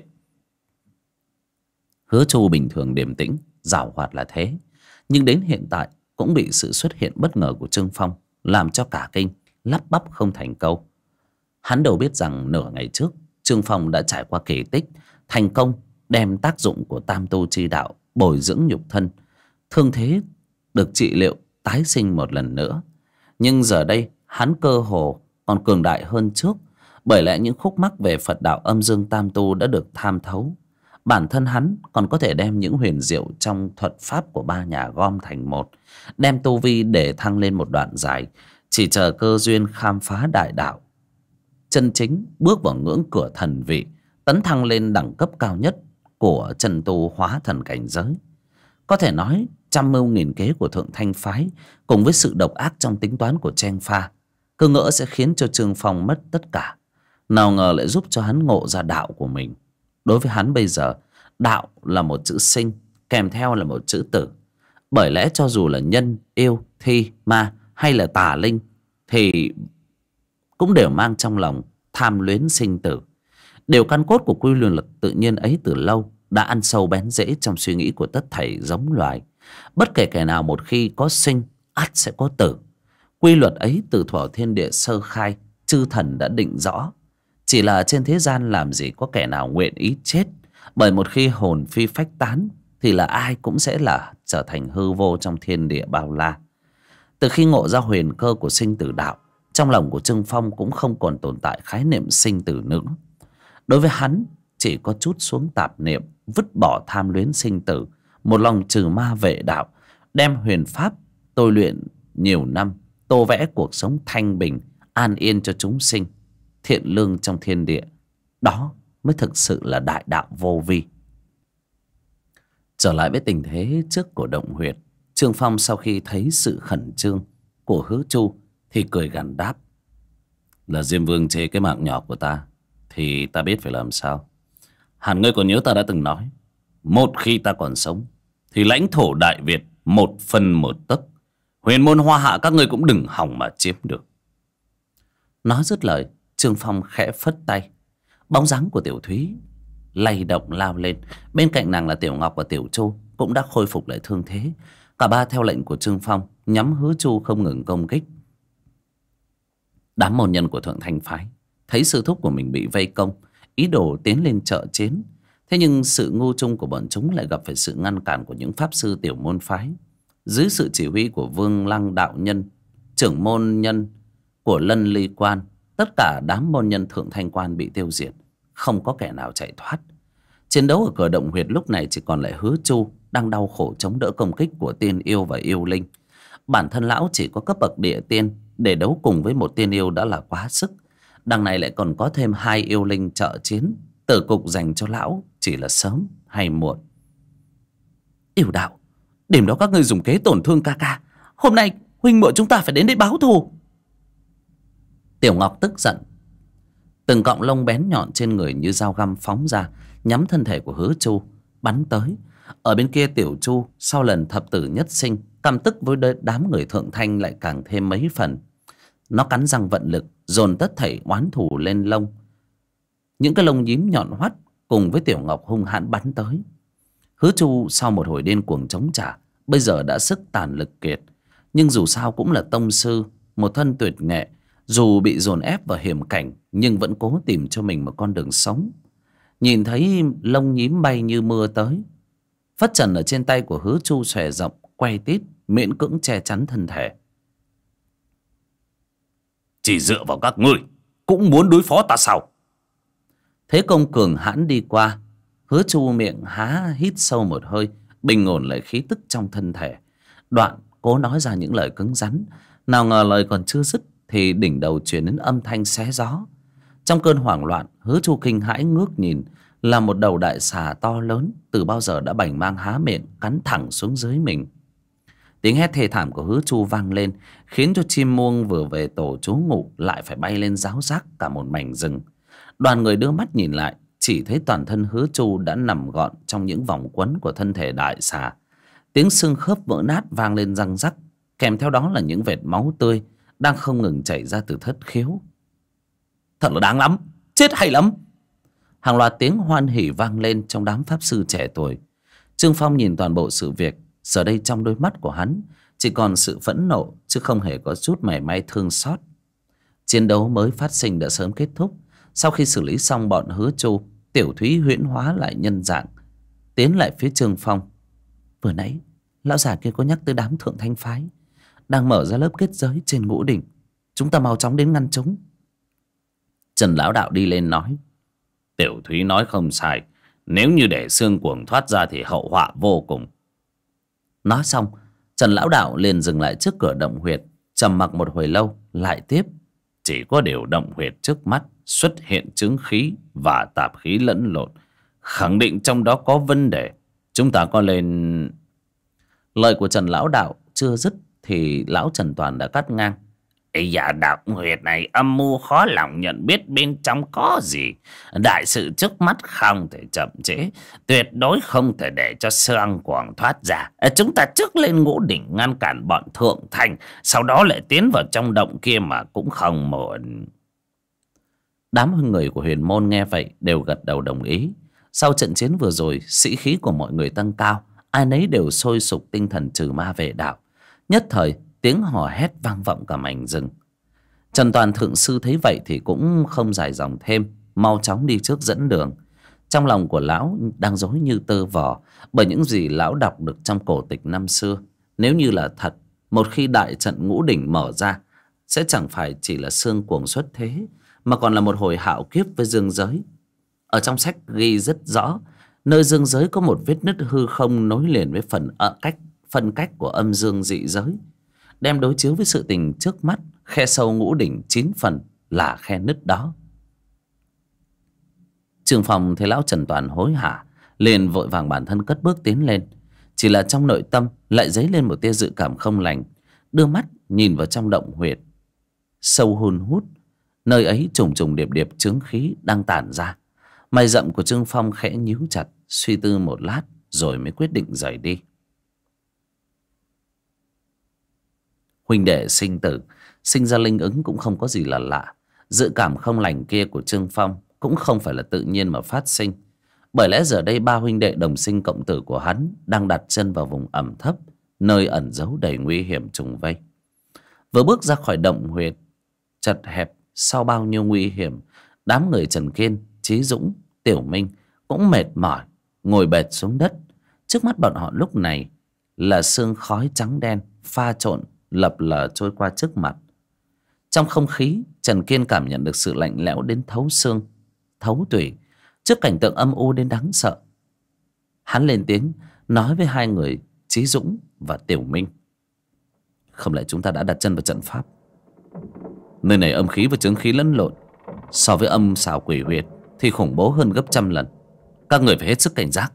Hứa Chu bình thường điềm tĩnh, giảo hoạt là thế, nhưng đến hiện tại cũng bị sự xuất hiện bất ngờ của Trương Phong làm cho cả kinh, lắp bắp không thành câu. Hắn đâu biết rằng nửa ngày trước Trương Phong đã trải qua kỳ tích, thành công đem tác dụng của tam tu chi đạo bồi dưỡng nhục thân, thương thế được trị liệu tái sinh một lần nữa. Nhưng giờ đây hắn cơ hồ còn cường đại hơn trước, bởi lẽ những khúc mắc về Phật đạo âm dương tam tu đã được tham thấu. Bản thân hắn còn có thể đem những huyền diệu trong thuật pháp của ba nhà gom thành một, đem tu vi để thăng lên một đoạn dài, chỉ chờ cơ duyên khám phá đại đạo. chân chính bước vào ngưỡng cửa thần vị, tấn thăng lên đẳng cấp cao nhất của chân tu hóa thần cảnh giới. Có thể nói trăm mưu nghìn kế của Thượng Thanh phái cùng với sự độc ác trong tính toán của Cheng Pha cứ ngỡ sẽ khiến cho Trương Phong mất tất cả, nào ngờ lại giúp cho hắn ngộ ra đạo của mình. Đối với hắn bây giờ, đạo là một chữ sinh kèm theo là một chữ tử. Bởi lẽ cho dù là nhân, yêu, thi, ma hay là tà linh thì cũng đều mang trong lòng tham luyến sinh tử. Điều căn cốt của quy luật tự nhiên ấy từ lâu đã ăn sâu bén rễ trong suy nghĩ của tất thảy giống loài. Bất kể kẻ nào một khi có sinh, ắt sẽ có tử. Quy luật ấy từ thuở thiên địa sơ khai, chư thần đã định rõ. Chỉ là trên thế gian làm gì có kẻ nào nguyện ý chết. Bởi một khi hồn phi phách tán thì là ai cũng sẽ là trở thành hư vô trong thiên địa bao la. Từ khi ngộ ra huyền cơ của sinh tử đạo, trong lòng của Trương Phong cũng không còn tồn tại khái niệm sinh tử nữa. Đối với hắn, chỉ có chút xuống tạp niệm, vứt bỏ tham luyến sinh tử, một lòng trừ ma vệ đạo, đem huyền pháp tôi luyện nhiều năm, tô vẽ cuộc sống thanh bình, an yên cho chúng sinh, thiện lương trong thiên địa. Đó mới thực sự là đại đạo vô vi. Trở lại với tình thế trước của động huyệt, Trương Phong sau khi thấy sự khẩn trương của Hứa Chu thì cười gằn đáp: là Diêm Vương chê cái mạng nhỏ của ta thì ta biết phải làm sao. Hẳn ngươi còn nhớ ta đã từng nói, một khi ta còn sống thì lãnh thổ Đại Việt 1/1 huyền môn Hoa Hạ các ngươi cũng đừng hòng mà chiếm được. Nói dứt lời, Trương Phong khẽ phất tay. Bóng dáng của Tiểu Thúy lay động lao lên. Bên cạnh nàng là Tiểu Ngọc và Tiểu Chu cũng đã khôi phục lại thương thế. Cả ba theo lệnh của Trương Phong nhắm Hứa Chu không ngừng công kích. Đám môn nhân của Thượng Thanh phái thấy sư thúc của mình bị vây công, ý đồ tiến lên trợ chiến. Thế nhưng sự ngu trung của bọn chúng lại gặp phải sự ngăn cản của những pháp sư tiểu môn phái. Dưới sự chỉ huy của Vương Lăng đạo nhân, trưởng môn nhân của Lân Ly quan, tất cả đám môn nhân Thượng Thanh quan bị tiêu diệt, không có kẻ nào chạy thoát. Chiến đấu ở cửa động huyệt lúc này chỉ còn lại Hứa Chu đang đau khổ chống đỡ công kích của tiên yêu và yêu linh. Bản thân lão chỉ có cấp bậc địa tiên, để đấu cùng với một tiên yêu đã là quá sức. Đằng này lại còn có thêm 2 yêu linh trợ chiến, tử cục dành cho lão chỉ là sớm hay muộn. Yêu đạo, đêm đó các ngươi dùng kế tổn thương ca ca, hôm nay huynh muội chúng ta phải đến đây báo thù. Tiểu Ngọc tức giận, từng cọng lông bén nhọn trên người như dao găm phóng ra, nhắm thân thể của Hứa Chu bắn tới. Ở bên kia Tiểu Chu sau lần thập tử nhất sinh, căm tức với đám người Thượng Thanh lại càng thêm mấy phần. Nó cắn răng vận lực, dồn tất thảy oán thù lên lông. Những cái lông nhím nhọn hoắt cùng với Tiểu Ngọc hung hãn bắn tới. Hứa Chu sau một hồi điên cuồng chống trả, bây giờ đã sức tàn lực kiệt. Nhưng dù sao cũng là tông sư, một thân tuyệt nghệ. Dù bị dồn ép vào hiểm cảnh, nhưng vẫn cố tìm cho mình một con đường sống. Nhìn thấy lông nhím bay như mưa tới, phất trần ở trên tay của Hứa Chu xòe rộng, quay tít, miễn cưỡng che chắn thân thể. Chỉ dựa vào các ngươi cũng muốn đối phó ta sao? Thế công cường hãn đi qua, Hứa Chu miệng há hít sâu một hơi, bình ổn lại khí tức trong thân thể. Đoạn cố nói ra những lời cứng rắn. Nào ngờ lời còn chưa dứt thì đỉnh đầu truyền đến âm thanh xé gió. Trong cơn hoảng loạn, Hứa Chu kinh hãi ngước nhìn, là một đầu đại xà to lớn từ bao giờ đã bành mang há miệng cắn thẳng xuống dưới mình. Tiếng hét thê thảm của Hứa Chu vang lên, khiến cho chim muông vừa về tổ trú ngụ lại phải bay lên ráo rác cả một mảnh rừng. Đoàn người đưa mắt nhìn lại, chỉ thấy toàn thân Hứa Chu đã nằm gọn trong những vòng quấn của thân thể đại xà. Tiếng xương khớp vỡ nát vang lên răng rắc, kèm theo đó là những vệt máu tươi đang không ngừng chảy ra từ thất khiếu. Thật là đáng lắm, chết hay lắm. Hàng loạt tiếng hoan hỉ vang lên trong đám pháp sư trẻ tuổi. Trương Phong nhìn toàn bộ sự việc, giờ đây trong đôi mắt của hắn chỉ còn sự phẫn nộ, chứ không hề có chút mảy may thương xót. Chiến đấu mới phát sinh đã sớm kết thúc. Sau khi xử lý xong bọn Hứa Chu, Tiểu Thúy huyễn hóa lại nhân dạng, tiến lại phía Trương Phong. Vừa nãy lão già kia có nhắc tới đám Thượng Thanh phái đang mở ra lớp kết giới trên Ngũ Đỉnh, chúng ta mau chóng đến ngăn chúng. Trần lão đạo đi lên nói: Tiểu Thúy nói không sai, nếu như để xương cuồng thoát ra thì hậu họa vô cùng. Nói xong, Trần lão đạo liền dừng lại trước cửa động huyệt, trầm mặc một hồi lâu lại tiếp: Chỉ có điều động huyệt trước mắt xuất hiện chứng khí và tạp khí lẫn lộn, khẳng định trong đó có vấn đề. Chúng ta có lên... Lời của Trần lão đạo chưa dứt thì lão Trần Toàn đã cắt ngang. Ây da, động huyệt này âm mưu khó lòng nhận biết bên trong có gì. Đại sự trước mắt không thể chậm trễ, tuyệt đối không thể để cho xương quảng thoát ra. Chúng ta trước lên Ngũ Đỉnh ngăn cản bọn Thượng Thành, sau đó lại tiến vào trong động kia mà cũng không muộn. Đám người của Huyền Môn nghe vậy đều gật đầu đồng ý. Sau trận chiến vừa rồi, sĩ khí của mọi người tăng cao, ai nấy đều sôi sục tinh thần trừ ma vệ đạo. Nhất thời tiếng hò hét vang vọng cả mảnh rừng. Trần Toàn thượng sư thấy vậy thì cũng không dài dòng thêm, mau chóng đi trước dẫn đường. Trong lòng của lão đang rối như tơ vò bởi những gì lão đọc được trong cổ tịch năm xưa. Nếu như là thật, một khi đại trận Ngũ Đỉnh mở ra, sẽ chẳng phải chỉ là xương cuồng xuất thế, mà còn là một hồi hạo kiếp với dương giới. Ở trong sách ghi rất rõ, nơi dương giới có một vết nứt hư không nối liền với phân cách của âm dương dị giới. Đem đối chiếu với sự tình trước mắt, khe sâu Ngũ Đỉnh 9 phần là khe nứt đó. Trương Phong thấy lão Trần Toàn hối hả, liền vội vàng bản thân cất bước tiến lên. Chỉ là trong nội tâm lại dấy lên một tia dự cảm không lành, đưa mắt nhìn vào trong động huyệt sâu hun hút. Nơi ấy trùng trùng điệp điệp chướng khí đang tản ra. Mày rậm của Trương Phong khẽ nhíu chặt, suy tư một lát rồi mới quyết định rời đi. Huynh đệ sinh tử, sinh ra linh ứng cũng không có gì là lạ. Dự cảm không lành kia của Trương Phong cũng không phải là tự nhiên mà phát sinh. Bởi lẽ giờ đây ba huynh đệ đồng sinh cộng tử của hắn đang đặt chân vào vùng ẩm thấp, nơi ẩn giấu đầy nguy hiểm trùng vây. Vừa bước ra khỏi động huyệt chật hẹp, sau bao nhiêu nguy hiểm, đám người Trần Kiên, Chí Dũng, Tiểu Minh cũng mệt mỏi ngồi bệt xuống đất. Trước mắt bọn họ lúc này là sương khói trắng đen pha trộn lập lờ trôi qua trước mặt. Trong không khí, Trần Kiên cảm nhận được sự lạnh lẽo đến thấu xương, thấu tủy. Trước cảnh tượng âm u đến đáng sợ, hắn lên tiếng nói với hai người Chí Dũng và Tiểu Minh: không lẽ chúng ta đã đặt chân vào trận pháp? Nơi này âm khí và chướng khí lẫn lộn, so với âm xảo quỷ huyệt thì khủng bố hơn gấp trăm lần. Các người phải hết sức cảnh giác.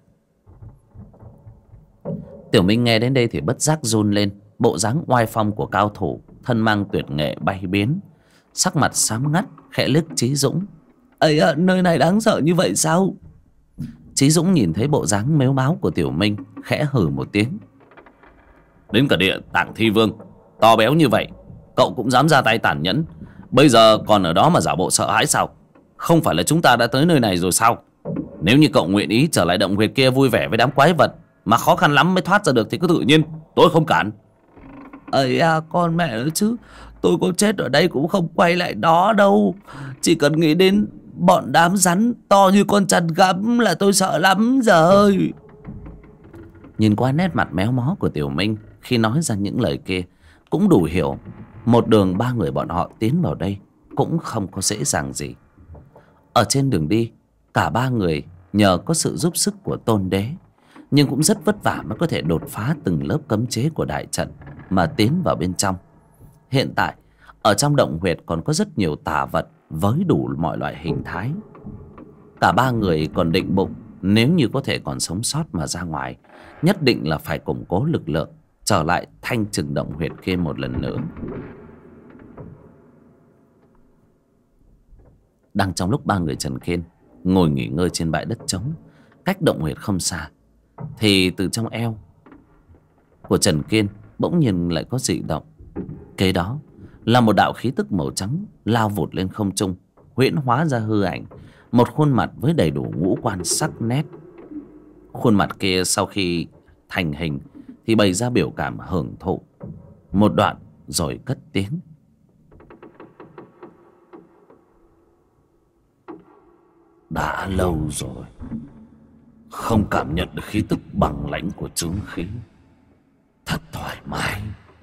Tiểu Minh nghe đến đây thì bất giác run lên. Bộ dáng oai phong của cao thủ thân mang tuyệt nghệ bay biến, sắc mặt xám ngắt, khẽ liếc Chí Dũng: ấy à, nơi này đáng sợ như vậy sao? Chí Dũng nhìn thấy bộ dáng mếu máo của Tiểu Minh, khẽ hừ một tiếng: đến cả địa tạng thi vương to béo như vậy, cậu cũng dám ra tay tàn nhẫn. Bây giờ còn ở đó mà giả bộ sợ hãi sao? Không phải là chúng ta đã tới nơi này rồi sao? Nếu như cậu nguyện ý trở lại động huyệt kia vui vẻ với đám quái vật mà khó khăn lắm mới thoát ra được thì cứ tự nhiên, tôi không cản. Ấy à, con mẹ nó chứ, tôi có chết ở đây cũng không quay lại đó đâu. Chỉ cần nghĩ đến bọn đám rắn to như con chăn gắm là tôi sợ lắm rồi. Nhìn qua nét mặt méo mó của Tiểu Minh khi nói ra những lời kia, cũng đủ hiểu một đường ba người bọn họ tiến vào đây cũng không có dễ dàng gì. Ở trên đường đi, cả ba người nhờ có sự giúp sức của Tôn Đế, nhưng cũng rất vất vả mới có thể đột phá từng lớp cấm chế của đại trận mà tiến vào bên trong. Hiện tại ở trong động huyệt còn có rất nhiều tà vật với đủ mọi loại hình thái. Cả ba người còn định bụng nếu như có thể còn sống sót mà ra ngoài, nhất định là phải củng cố lực lượng, trở lại thanh trừng động huyệt kia một lần nữa. Đang trong lúc ba người Trần Kiên ngồi nghỉ ngơi trên bãi đất trống cách động huyệt không xa, thì từ trong eo của Trần Kiên bỗng nhiên lại có dị động. Kế đó là một đạo khí tức màu trắng lao vụt lên không trung, huyễn hóa ra hư ảnh một khuôn mặt với đầy đủ ngũ quan sắc nét. Khuôn mặt kia sau khi thành hình thì bày ra biểu cảm hưởng thụ một đoạn rồi cất tiếng: đã lâu rồi không cảm nhận được khí tức bằng lãnh của chướng khí, thật thoải mái.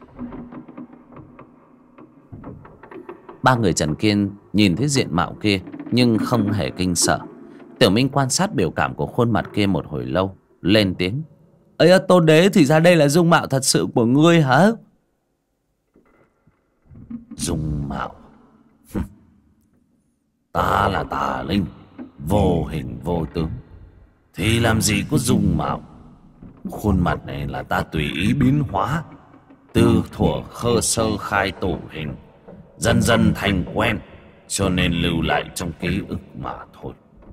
Ba người Trần Kiên nhìn thấy diện mạo kia nhưng không hề kinh sợ. Tiểu Minh quan sát biểu cảm của khuôn mặt kia một hồi lâu, lên tiếng: ấy, Tôn Đế, thì ra đây là dung mạo thật sự của ngươi hả? Dung mạo? Ta là tà linh, vô hình vô tướng, thì làm gì có dung mạo. Khuôn mặt này là ta tùy ý biến hóa, từ thuở khơ sơ khai tổ hình, dần dần thành quen, cho nên lưu lại trong ký ức mà thôi.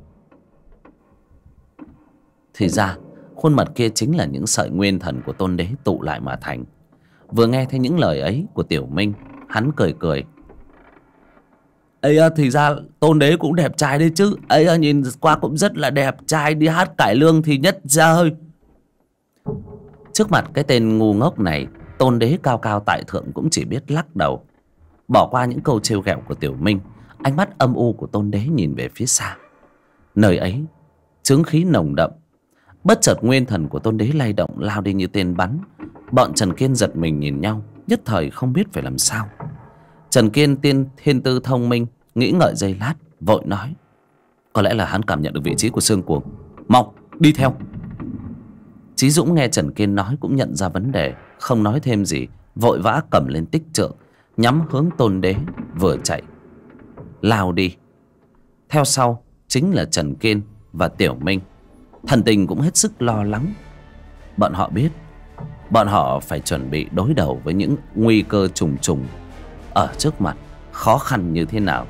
Thì ra khuôn mặt kia chính là những sợi nguyên thần của Tôn Đế tụ lại mà thành. Vừa nghe thấy những lời ấy của Tiểu Minh, hắn cười cười. Ây thì ra Tôn Đế cũng đẹp trai đấy chứ. Ây nhìn qua cũng rất là đẹp trai, đi hát cải lương thì nhất rơi. Trước mặt cái tên ngu ngốc này, Tôn Đế cao cao tại thượng cũng chỉ biết lắc đầu. Bỏ qua những câu trêu ghẹo của Tiểu Minh, ánh mắt âm u của Tôn Đế nhìn về phía xa. Nơi ấy chướng khí nồng đậm. Bất chợt nguyên thần của Tôn Đế lay động, lao đi như tên bắn. Bọn Trần Kiên giật mình nhìn nhau, nhất thời không biết phải làm sao. Trần Kiên thiên tư thông minh, nghĩ ngợi giây lát, vội nói: có lẽ là hắn cảm nhận được vị trí của Sương Cuồng. Mau đi theo. Chí Dũng nghe Trần Kiên nói cũng nhận ra vấn đề, không nói thêm gì, vội vã cầm lên tích trượng, nhắm hướng Tôn Đế vừa chạy lao đi. Theo sau chính là Trần Kiên và Tiểu Minh, thần tình cũng hết sức lo lắng. Bọn họ biết bọn họ phải chuẩn bị đối đầu với những nguy cơ trùng trùng ở trước mặt, khó khăn như thế nào.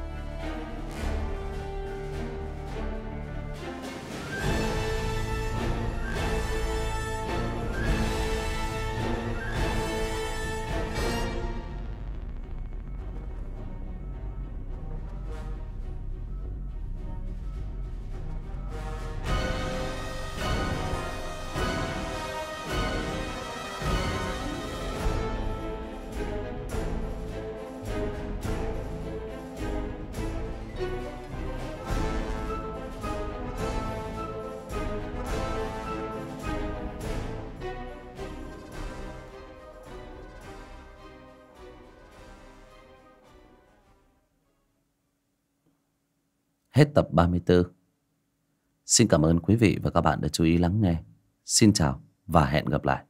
Hết tập 34. Xin cảm ơn quý vị và các bạn đã chú ý lắng nghe. Xin chào và hẹn gặp lại.